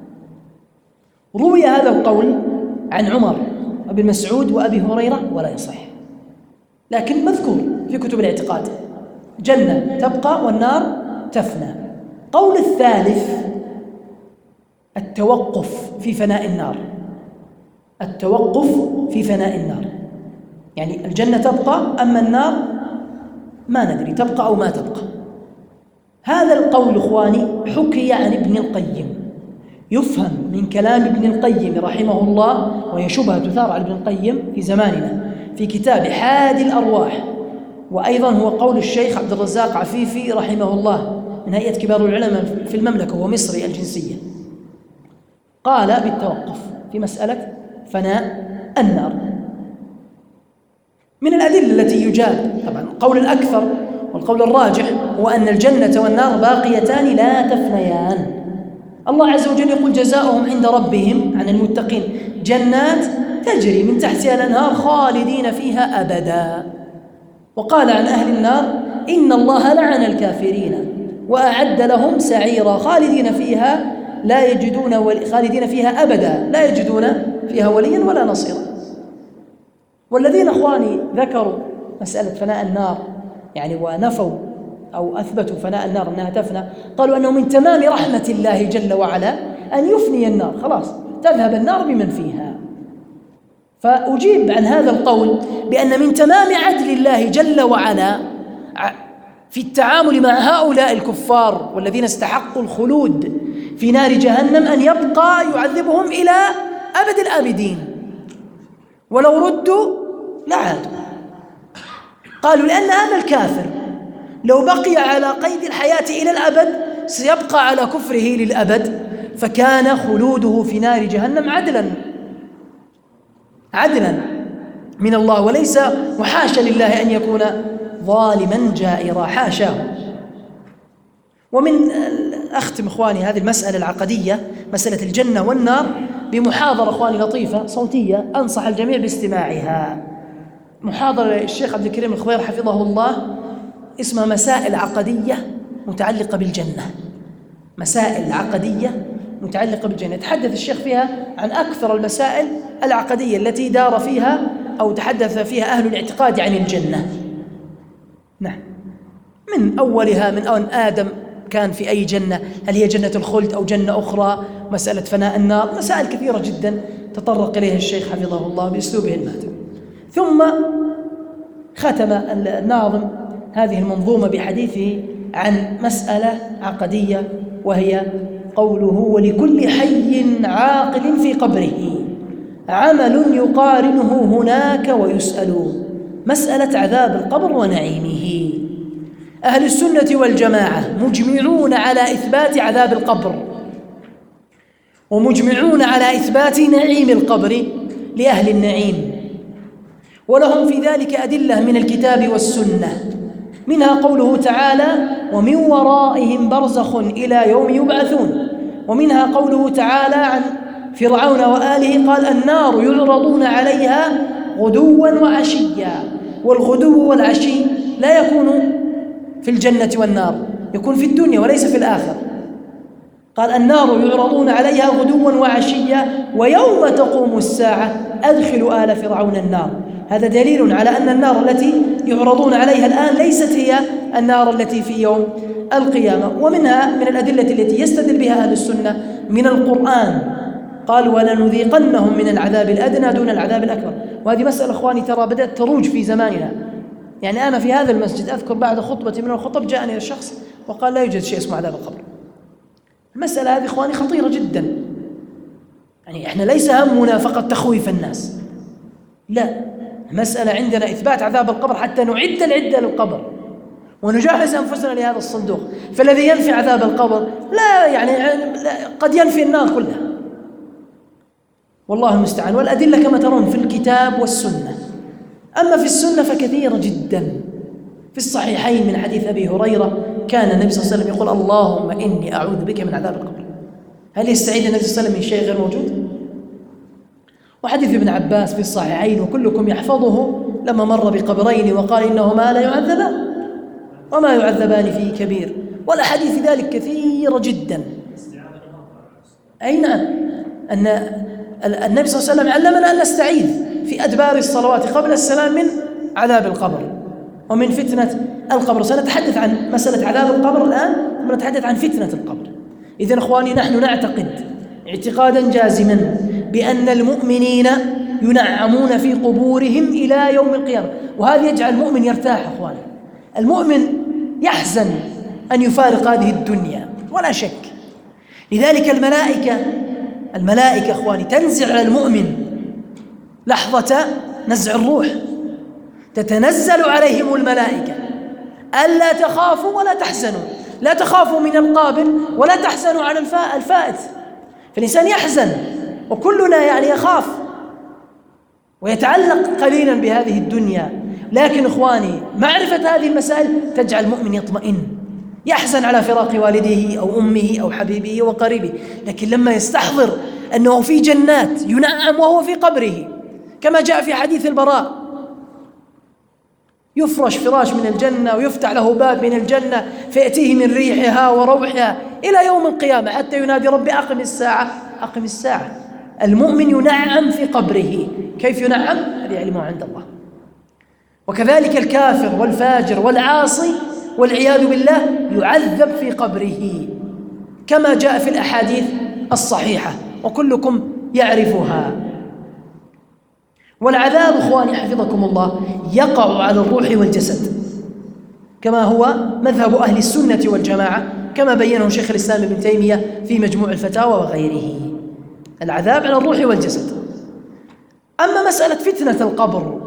روي هذا القول عن عمر وابن مسعود وأبي هريرة ولا يصح، لكن مذكور في كتب الاعتقاد، جنة تبقى والنار تفنى. قول الثالث التوقف في فناء النار، التوقف في فناء النار، يعني الجنة تبقى أما النار ما ندري تبقى أو ما تبقى. هذا القول إخواني حكي عن ابن القيم، يفهم من كلام ابن القيم رحمه الله، وهي شبهة تثار على ابن القيم في زماننا في كتاب حادي الأرواح، وأيضا هو قول الشيخ عبد الرزاق عفيفي رحمه الله من هيئة كبار العلماء في المملكة وهو مصري الجنسية، قال بالتوقف في مسألة فناء النار. من الأدلة التي يجاب طبعا القول الأكثر والقول الراجح هو أن الجنة والنار باقيتان لا تفنيان. الله عز وجل يقول: جزاؤهم عند ربهم عن المتقين جنات تجري من تحتها الأنهار خالدين فيها أبدا. وقال عن أهل النار: إن الله لعن الكافرين وأعد لهم سعيرا خالدين فيها لا يجدون خالدين فيها أبدا لا يجدون فيها وليا ولا نصيرا. والذين أخواني ذكروا مسألة فناء النار يعني ونفوا أو أثبتوا فناء النار أنها تفنى، قالوا أنه من تمام رحمة الله جل وعلا أن يفني النار، خلاص تذهب النار بمن فيها. فأجيب عن هذا القول بأن من تمام عدل الله جل وعلا في التعامل مع هؤلاء الكفار والذين استحقوا الخلود في نار جهنم أن يبقى يعذبهم إلى أبد الآبدين، ولو ردوا لعادوا. قالوا لأن هذا الكافر لو بقي على قيد الحياة إلى الأبد سيبقى على كفره للأبد، فكان خلوده في نار جهنم عدلا من الله، وليس وحاشا لله أن يكون ظالما جائرا، حاشاه. ومن أختم إخواني هذه المسألة العقدية، مسألة الجنة والنار، بمحاضرة إخواني لطيفة صوتية أنصح الجميع باستماعها، محاضرة الشيخ عبد الكريم الخضير حفظه الله، اسمها مسائل عقدية متعلقة بالجنة. مسائل عقدية متعلقة بالجنة، يتحدث الشيخ فيها عن أكثر المسائل العقدية التي دار فيها أو تحدث فيها أهل الاعتقاد عن الجنة. نعم، من أولها من أن آدم كان في أي جنة، هل هي جنة الخلد أو جنة أخرى، مسألة فناء النار، مسائل كثيرة جدا تطرق إليها الشيخ حفظه الله بأسلوبه الماتع. ثم ختم الناظم هذه المنظومة بحديثه عن مسألة عقدية، وهي قوله: ولكل حي عاقل في قبره عمل يقارنه هناك ويسأل. مسألة عذاب القبر ونعيمه. أهل السنة والجماعة مجمعون على إثبات عذاب القبر، ومجمعون على إثبات نعيم القبر لأهل النعيم، ولهم في ذلك أدلة من الكتاب والسنة، منها قوله تعالى: ومن ورائهم برزخ إلى يوم يبعثون، ومنها قوله تعالى عن فرعون وآله قال: النار يعرضون عليها غدوا وعشيا. والغدو والعشي لا يكون في الجنة والنار، يكون في الدنيا وليس في الآخرة. قال: النار يعرضون عليها غدوا وعشيا ويوم تقوم الساعة أدخلوا آل فرعون النار. هذا دليل على أن النار التي يعرضون عليها الآن ليست هي النار التي في يوم القيامة. ومنها من الأدلة التي يستدل بها أهل السنة من القرآن، قال: ولنذيقنهم من العذاب الأدنى دون العذاب الأكبر. وهذه مسألة إخواني ترى بدأت تروج في زماننا. يعني أنا في هذا المسجد أذكر بعد خطبة من الخطب جاءني شخص وقال: لا يوجد شيء اسمه عذاب القبر. المسألة هذه إخواني خطيرة جدا. يعني إحنا ليس همنا فقط تخويف الناس، لا، مسألة عندنا إثبات عذاب القبر حتى نعد العدة للقبر ونجهز أنفسنا لهذا الصندوق. فالذي ينفي عذاب القبر لا يعني قد ينفي النار كلها، والله المستعان. والأدلة كما ترون في الكتاب والسنة. أما في السنة فكثيرة جدا. في الصحيحين من حديث أبي هريرة كان النبي صلى الله عليه وسلم يقول: اللهم إني أعوذ بك من عذاب القبر. هل يستعيذ النبي صلى الله عليه وسلم من شيء غير موجود؟ وحديث ابن عباس في الصحيحين وكلكم يحفظه لما مر بقبرين وقال: إنهما لا يعذبان وما يعذبان في كبير. والأحاديث في ذلك كثيرة جدا. أي نعم، أن النبي صلى الله عليه وسلم علمنا أن نستعيذ في أدبار الصلوات قبل السلام من عذاب القبر ومن فتنة القبر. سنتحدث عن مسألة عذاب القبر الآن، ثم نتحدث عن فتنة القبر. إذن أخواني، نحن نعتقد اعتقادا جازما بأن المؤمنين ينعمون في قبورهم إلى يوم القيامة، وهذا يجعل المؤمن يرتاح. أخواني، المؤمن يحزن أن يفارق هذه الدنيا ولا شك. لذلك الملائكة أخواني تنزع على المؤمن لحظة نزع الروح، تتنزل عليهم الملائكة: ألا تخافوا ولا تحزنوا. لا تخافوا من القابل ولا تحزنوا على الفائت. فالإنسان يحزن، وكلنا يعني يخاف ويتعلق قليلا بهذه الدنيا. لكن إخواني، معرفة هذه المسائل تجعل المؤمن يطمئن، يحزن على فراق والده أو أمه أو حبيبه وقريبه، لكن لما يستحضر أنه في جنات ينعم وهو في قبره، كما جاء في حديث البراء: يفرش فراش من الجنة ويفتح له باب من الجنة فيأتيه من ريحها وروحها إلى يوم القيامة حتى ينادي: ربي أقم الساعة أقم الساعة. المؤمن ينعم في قبره. كيف ينعم؟ هذا يعلمه عند الله. وكذلك الكافر والفاجر والعاصي والعياذ بالله يعذب في قبره كما جاء في الأحاديث الصحيحة وكلكم يعرفها. والعذاب إخواني حفظكم الله يقع على الروح والجسد كما هو مذهب أهل السنة والجماعة كما بينه شيخ الإسلام ابن تيمية في مجموع الفتاوى وغيره. العذاب على الروح والجسد. أما مسألة فتنة القبر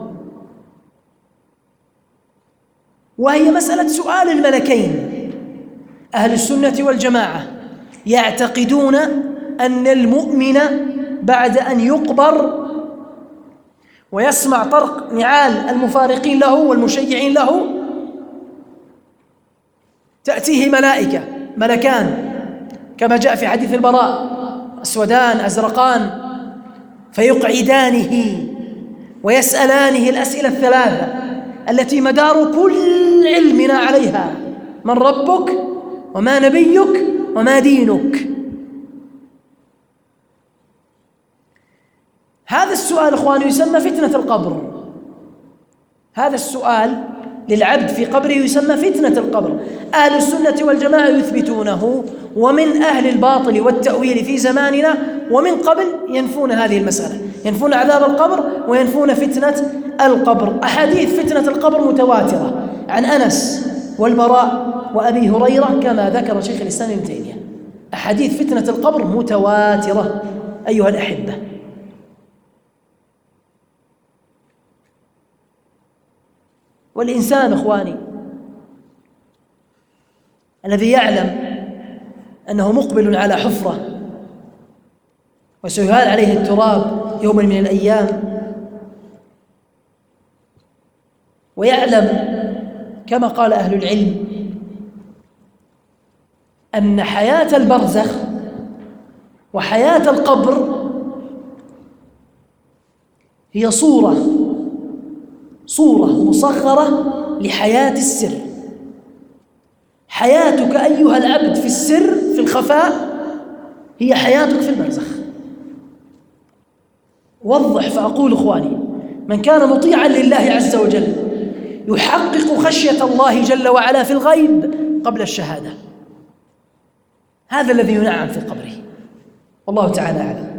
وهي مسألة سؤال الملكين، أهل السنة والجماعة يعتقدون أن المؤمن بعد أن يقبر ويسمع طرق نعال المفارقين له والمشيعين له تأتيه ملكان كما جاء في حديث البراء، أسودان أزرقان، فيقعدانه ويسألانه الأسئلة الثلاثة التي مدار كل علمنا عليها: من ربك وما نبيك وما دينك. هذا السؤال إخواني يسمى فتنة القبر. هذا السؤال للعبد في قبره يسمى فتنة القبر. أهل السنة والجماعة يثبتونه، ومن أهل الباطل والتأويل في زماننا ومن قبل ينفون هذه المسألة، ينفون عذاب القبر وينفون فتنة القبر. أحاديث فتنة القبر متواترة عن أنس والبراء وأبي هريرة كما ذكر شيخ الإسلام ابن تيمية. أحاديث فتنة القبر متواترة أيها الأحبة. والإنسان إخواني الذي يعلم أنه مقبل على حفرة وسيهال عليه التراب يوما من الأيام، ويعلم كما قال أهل العلم أن حياة البرزخ وحياة القبر هي صورة مصغرة لحياة السر. حياتك أيها العبد في السر في الخفاء هي حياتك في البرزخ. وضح فأقول إخواني: من كان مطيعا لله عز وجل يحقق خشية الله جل وعلا في الغيب قبل الشهادة، هذا الذي ينعم في قبره، والله تعالى أعلم.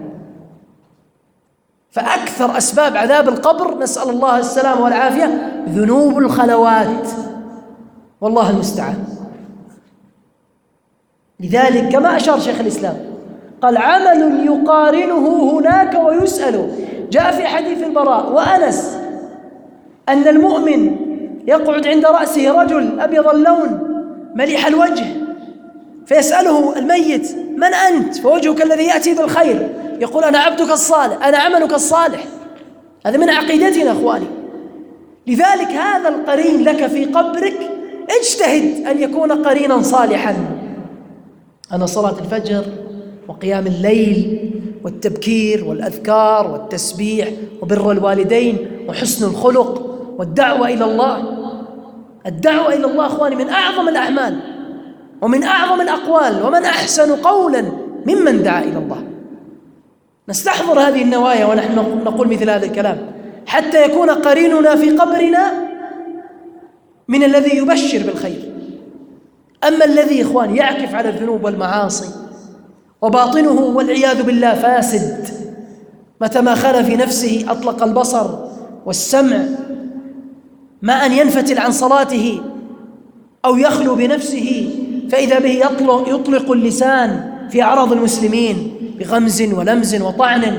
فأكثر أسباب عذاب القبر نسأل الله السلامة والعافية ذنوب الخلوات، والله المستعان. لذلك كما أشار شيخ الإسلام قال: عمل يقارنه هناك ويسأل. جاء في حديث البراء وأنس أن المؤمن يقعد عند رأسه رجل أبيض اللون مليح الوجه، فيسأله الميت: من أنت؟ فوجهك الذي يأتي بالخير. يقول: أنا عبدك الصالح، أنا عملك الصالح. هذا من عقيدتنا أخواني. لذلك هذا القرين لك في قبرك اجتهد أن يكون قرينا صالحا. أنا صلاة الفجر وقيام الليل والتبكير والأذكار والتسبيح وبر الوالدين وحسن الخلق والدعوة إلى الله. الدعوة إلى الله أخواني من أعظم الأعمال ومن أعظم الأقوال، ومن أحسن قولا ممن دعا إلى الله. نستحضر هذه النوايا ونحن نقول مثل هذا الكلام حتى يكون قريننا في قبرنا من الذي يبشر بالخير. أما الذي إخواني يعكف على الذنوب والمعاصي وباطنه والعياذ بالله فاسد، متى ما خلا في نفسه أطلق البصر والسمع، ما أن ينفتل عن صلاته أو يخلو بنفسه فإذا به يطلق اللسان في أعراض المسلمين بغمز ولمز وطعن.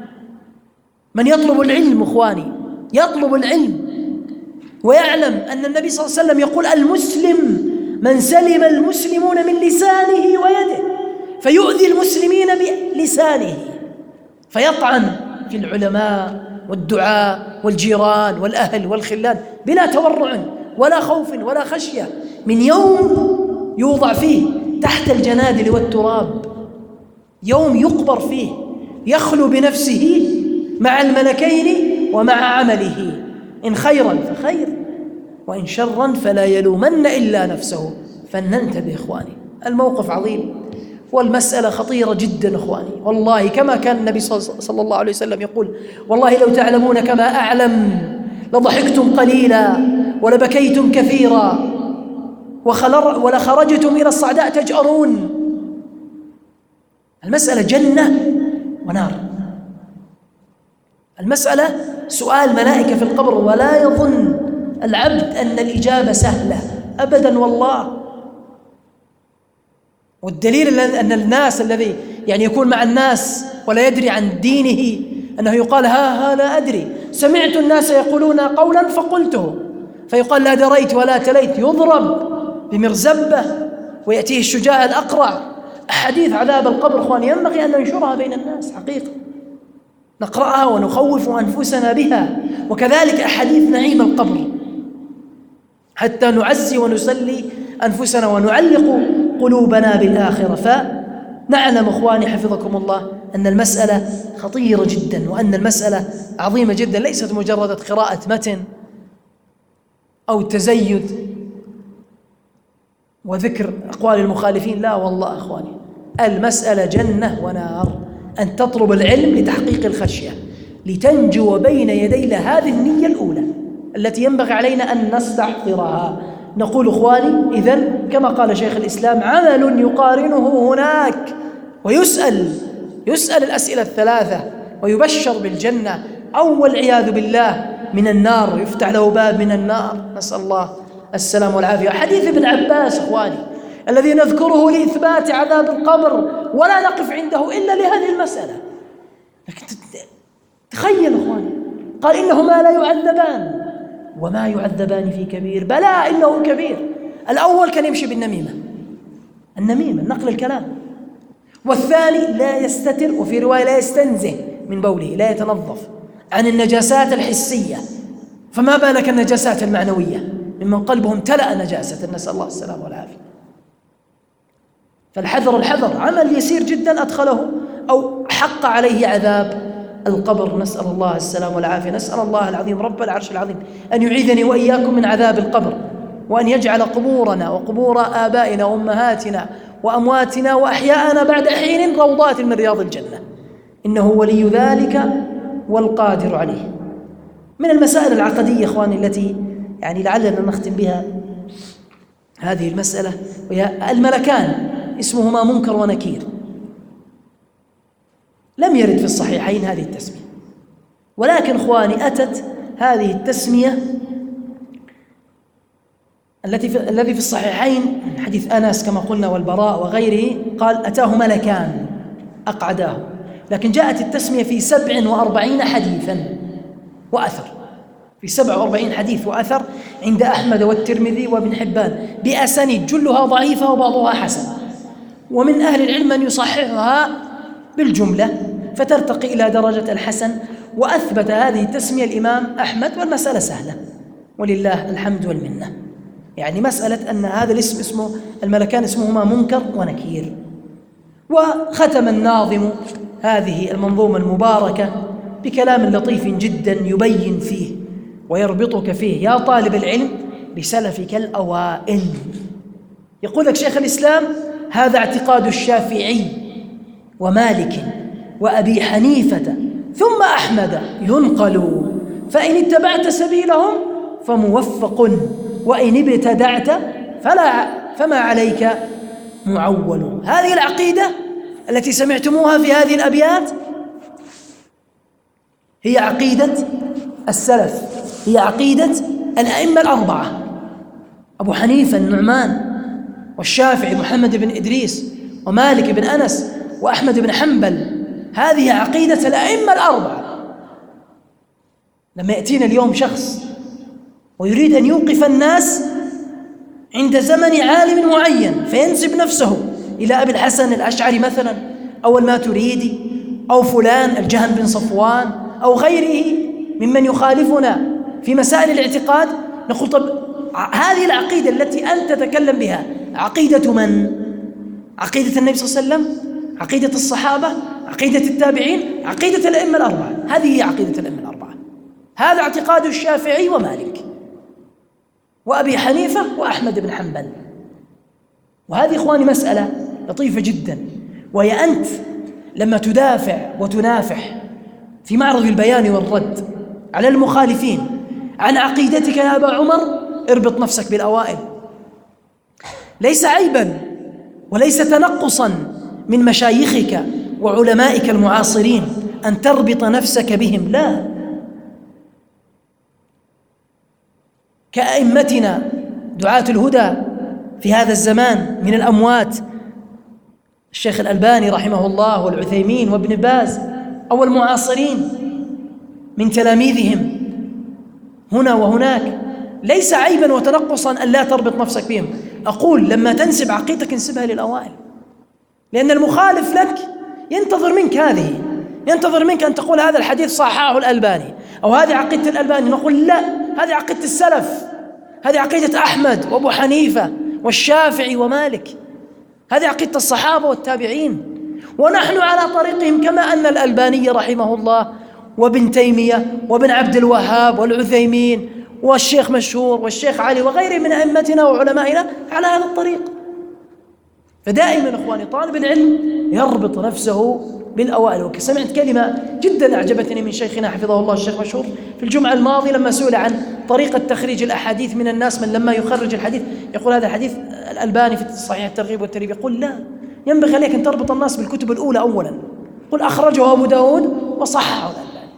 من يطلب العلم إخواني يطلب العلم ويعلم أن النبي صلى الله عليه وسلم يقول: المسلم من سلم المسلمون من لسانه ويده، فيؤذي المسلمين بلسانه، فيطعن في العلماء والدعاء والجيران والأهل والخلان بلا تورع ولا خوف ولا خشية، من يوم يوضع فيه تحت الجنادل والتراب، يوم يقبر فيه يخلو بنفسه مع الملكين ومع عمله، إن خيرا فخير وإن شرا فلا يلومن إلا نفسه. فلننتبه إخواني، الموقف عظيم والمسألة خطيرة جدا إخواني. والله كما كان النبي صلى الله عليه وسلم يقول: والله لو تعلمون كما أعلم لضحكتم قليلا ولبكيتم كثيرا ولخرجتم إلى الصعداء تجأرون. المسألة جنة ونار. المسألة سؤال ملائكة في القبر، ولا يظن العبد أن الإجابة سهلة أبدا والله. والدليل أن الناس الذي يعني يكون مع الناس ولا يدري عن دينه أنه يقال ها لا أدري، سمعت الناس يقولون قولا فقلته، فيقال لا دريت ولا تليت، يضرب بمرزبة ويأتيه الشجاع الأقرع. أحاديث عذاب القبر إخواني ينبغي أن ننشرها بين الناس حقيقة، نقرأها ونخوف أنفسنا بها، وكذلك أحاديث نعيم القبر حتى نعزي ونسلي أنفسنا ونعلق قلوبنا بالآخرة. فنعلم إخواني حفظكم الله أن المسألة خطيرة جدا، وأن المسألة عظيمة جدا، ليست مجرد قراءة متن أو تزيد وذكر أقوال المخالفين، لا والله إخواني، المسألة جنة ونار. أن تطلب العلم لتحقيق الخشية، لتنجو بين يدي الله، هذه النية الأولى التي ينبغي علينا أن نستحضرها. نقول إخواني إذن كما قال شيخ الإسلام: عمل يقارنه هناك، ويسأل الأسئلة الثلاثة ويبشر بالجنة، أو والعياذ بالله من النار، يفتح له باب من النار، نسأل الله السلام والعافية. حديث ابن عباس إخواني الذي نذكره لإثبات عذاب القبر ولا نقف عنده إلا لهذه المسألة. لكن تخيل إخواني، قال: إنهما لا يعذبان وما يعذبان في كبير. بلى إنه كبير. الأول كان يمشي بالنميمة، نقل الكلام، والثاني لا يستتر، وفي رواية لا يستنزه من بوله، لا يتنظف عن النجاسات الحسية، فما بالك النجاسات المعنوية ممن قلبه امتلأ نجاسة، نسأل الله السلامة والعافية. فالحذر عمل يسير جدا أدخله أو حق عليه عذاب القبر، نسأل الله السلامة والعافية. نسأل الله العظيم رب العرش العظيم أن يعيذني وإياكم من عذاب القبر، وأن يجعل قبورنا وقبور آبائنا وأمهاتنا وأمواتنا وأحياءنا بعد حين روضات من رياض الجنة، إنه ولي ذلك والقادر عليه. من المسائل العقدية إخواني التي يعني لعلنا نختم بها هذه المسألة، وهي الملكان اسمهما منكر ونكير. لم يرد في الصحيحين هذه التسمية، ولكن إخواني أتت هذه التسمية الذي في الصحيحين حديث أنس كما قلنا والبراء وغيره، قال: أتاه ملكان أقعداه. لكن جاءت التسمية في 47 حديثا وأثر، في 47 حديث وأثر عند أحمد والترمذي وابن حبان بأسانيد جلها ضعيفة وبعضها حسن، ومن أهل العلم من يصححها بالجملة فترتقي إلى درجة الحسن. وأثبت هذه التسمية الإمام أحمد، والمسألة سهلة ولله الحمد والمنة. يعني مسألة أن هذا الاسم اسمه الملكان اسمهما منكر ونكير. وختم الناظم هذه المنظومة المباركة بكلام لطيف جدا يبين فيه ويربطك فيه يا طالب العلم بسلفك الأوائل. يقول لك شيخ الإسلام: هذا اعتقاد الشافعي ومالك وأبي حنيفة ثم أحمد ينقل، فإن اتبعت سبيلهم فموفق، وإن ابتدعت فما عليك معول. هذه العقيدة التي سمعتموها في هذه الأبيات هي عقيدة السلف، هي عقيدة الأئمة الأربعة: أبو حنيفة النعمان، والشافعي محمد بن إدريس، ومالك بن أنس، وأحمد بن حنبل. هذه عقيدة الأئمة الأربعة. لما يأتينا اليوم شخص ويريد أن يوقف الناس عند زمن عالم معين فينسب نفسه إلى أبي الحسن الأشعري مثلا، أو الماتريدي، أو فلان الجهم بن صفوان، أو غيره ممن يخالفنا في مسائل الاعتقاد، نقول: طب هذه العقيدة التي أنت تتكلم بها عقيدة من؟ عقيدة النبي صلى الله عليه وسلم؟ عقيدة الصحابة؟ عقيدة التابعين؟ عقيدة الأئمة الأربعة. هذه هي عقيدة الأئمة الأربعة. هذا اعتقاد الشافعي ومالك وأبي حنيفة وأحمد بن حنبل. وهذه إخواني مسألة لطيفة جدا، وهي أنت لما تدافع وتنافح في معرض البيان والرد على المخالفين عن عقيدتك يا أبا عمر اربط نفسك بالأوائل. ليس عيبا وليس تنقصا من مشايخك وعلمائك المعاصرين أن تربط نفسك بهم، لا. كأئمتنا دعاة الهدى في هذا الزمان من الأموات، الشيخ الألباني رحمه الله والعثيمين وابن باز، أو المعاصرين من تلاميذهم هنا وهناك. ليس عيبا وتنقصا أن لا تربط نفسك بهم. أقول لما تنسب عقيدتك انسبها للأوائل، لأن المخالف لك ينتظر منك ينتظر منك أن تقول هذا الحديث صححه الألباني أو هذه عقيدة الألباني. نقول لا، هذه عقيدة السلف، هذه عقيدة أحمد وأبو حنيفة والشافعي ومالك، هذه عقيدة الصحابة والتابعين، ونحن على طريقهم، كما أن الألباني رحمه الله وابن تيمية وابن عبد الوهاب والعثيمين والشيخ مشهور والشيخ علي وغيره من أئمتنا وعلمائنا على هذا الطريق. فدائما إخواني طالب العلم يربط نفسه بالأوائل. وسمعت كلمة جدا أعجبتني من شيخنا حفظه الله الشيخ مشهور في الجمعة الماضية لما سئل عن طريقة تخريج الأحاديث من الناس، من لما يخرج الحديث يقول هذا الحديث الألباني في صحيح الترغيب والترهيب، يقول لا، ينبغي عليك أن تربط الناس بالكتب الأولى أولا. قل أخرجه أبو داود وصححه الألباني.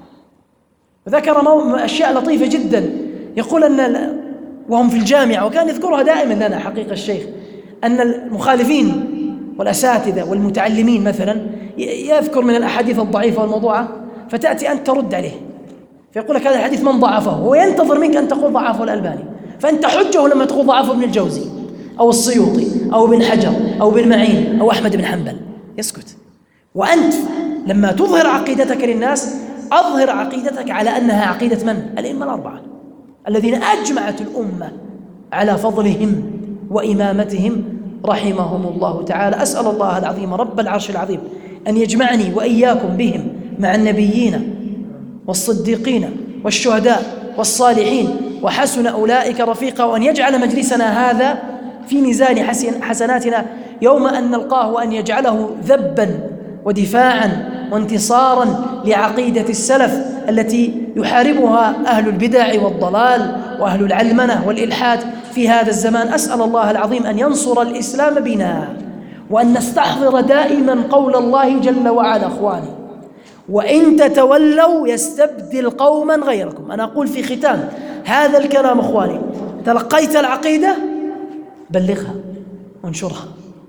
وذكر أشياء لطيفة جدا، يقول أن وهم في الجامعة، وكان يذكرها دائما لنا حقيقة الشيخ، أن المخالفين والأساتذة والمتعلمين مثلا يذكر من الأحاديث الضعيفة والموضوعة، فتأتي أنت ترد عليه فيقول لك هذا الحديث من ضعفه، هو ينتظر منك أن تقول ضعفه الألباني، فأنت حجه لما تقول ضعفه ابن الجوزي أو السيوطي أو ابن حجر أو ابن معين أو أحمد بن حنبل، يسكت. وأنت لما تظهر عقيدتك للناس أظهر عقيدتك على أنها عقيدة من؟ الأئمة الأربعة الذين أجمعت الأمة على فضلهم وإمامتهم رحمهم الله تعالى. أسأل الله العظيم رب العرش العظيم أن يجمعني وإياكم بهم مع النبيين والصديقين والشهداء والصالحين وحسن أولئك رفيقا، وأن يجعل مجلسنا هذا في ميزان حسناتنا يوم أن نلقاه، وأن يجعله ذبا ودفاعا وانتصارا لعقيدة السلف التي يحاربها أهل البدع والضلال وأهل العلمنة والإلحاد في هذا الزمان. أسأل الله العظيم أن ينصر الإسلام بنا، وأن نستحضر دائما قول الله جل وعلا أخواني: وإن تتولوا يستبدل قوما غيركم. أنا أقول في ختام هذا الكلام أخواني: تلقيت العقيدة بلغها وانشرها،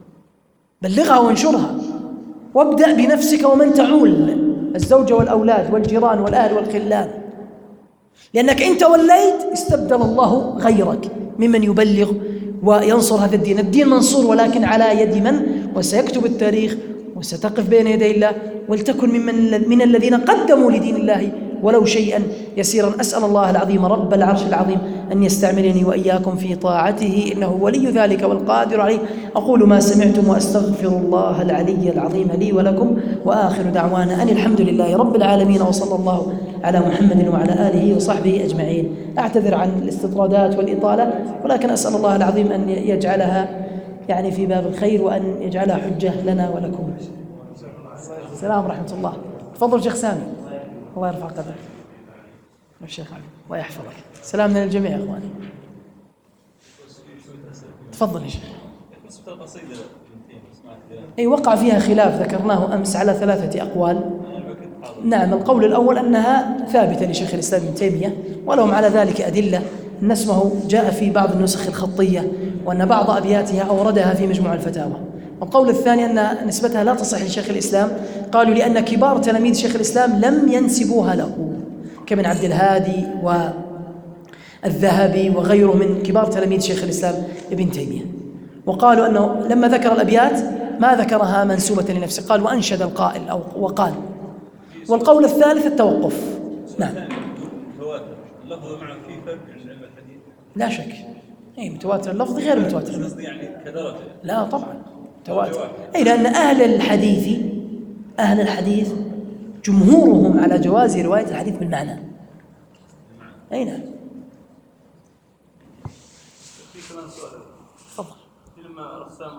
بلغها وانشرها، وابدأ بنفسك ومن تعول، الزوجة والأولاد والجيران والأهل والخلان، لأنك إن توليت استبدل الله غيرك ممن يبلغ وينصر هذا الدين. الدين منصور ولكن على يد من؟ وسيكتب التاريخ وستقف بين يدي الله، ولتكن من الذين قدموا لدين الله ولو شيئا يسيرا. أسأل الله العظيم رب العرش العظيم أن يستعملني وإياكم في طاعته، إنه ولي ذلك والقادر عليه. أقول ما سمعتم وأستغفر الله العلي العظيم لي ولكم، وآخر دعوانا أن الحمد لله رب العالمين، وصلى الله على محمد وعلى آله وصحبه أجمعين. أعتذر عن الاستطرادات والإطالة، ولكن أسأل الله العظيم أن يجعلها يعني في باب الخير، وأن يجعلها حجة لنا ولكم. السلام ورحمة الله. تفضل شيخ سامي، الله يرفع قدرك. الشيخ علي الله يحفظك. سلام من الجميع يا اخواني. تفضل يا شيخ. اي وقع فيها خلاف ذكرناه امس على 3 أقوال. نعم، القول الاول انها ثابته لشيخ الاسلام ابن تيميه، ولهم على ذلك ادله، ان اسمه جاء في بعض النسخ الخطيه، وان بعض ابياتها اوردها في مجموع الفتاوى. القول الثاني أن نسبتها لا تصح لشيخ الإسلام، قالوا لأن كبار تلاميذ شيخ الإسلام لم ينسبوها له، كابن عبد الهادي والذهبي وغيره من كبار تلاميذ شيخ الإسلام ابن تيمية. وقالوا أنه لما ذكر الأبيات ما ذكرها منسوبة لنفسه، قال وأنشد القائل أو وقال. والقول الثالث التوقف. نعم. اللفظ مع في فرق عند علم الحديث؟ لا شك. أي متواتر اللفظ غير متواتر. قصدي يعني كدرجة. لا طبعا تواتر. أي لأن أهل الحديث جمهورهم على جواز رواية الحديث بالمعنى. أي نعم. في كمان سؤال. تفضل. لما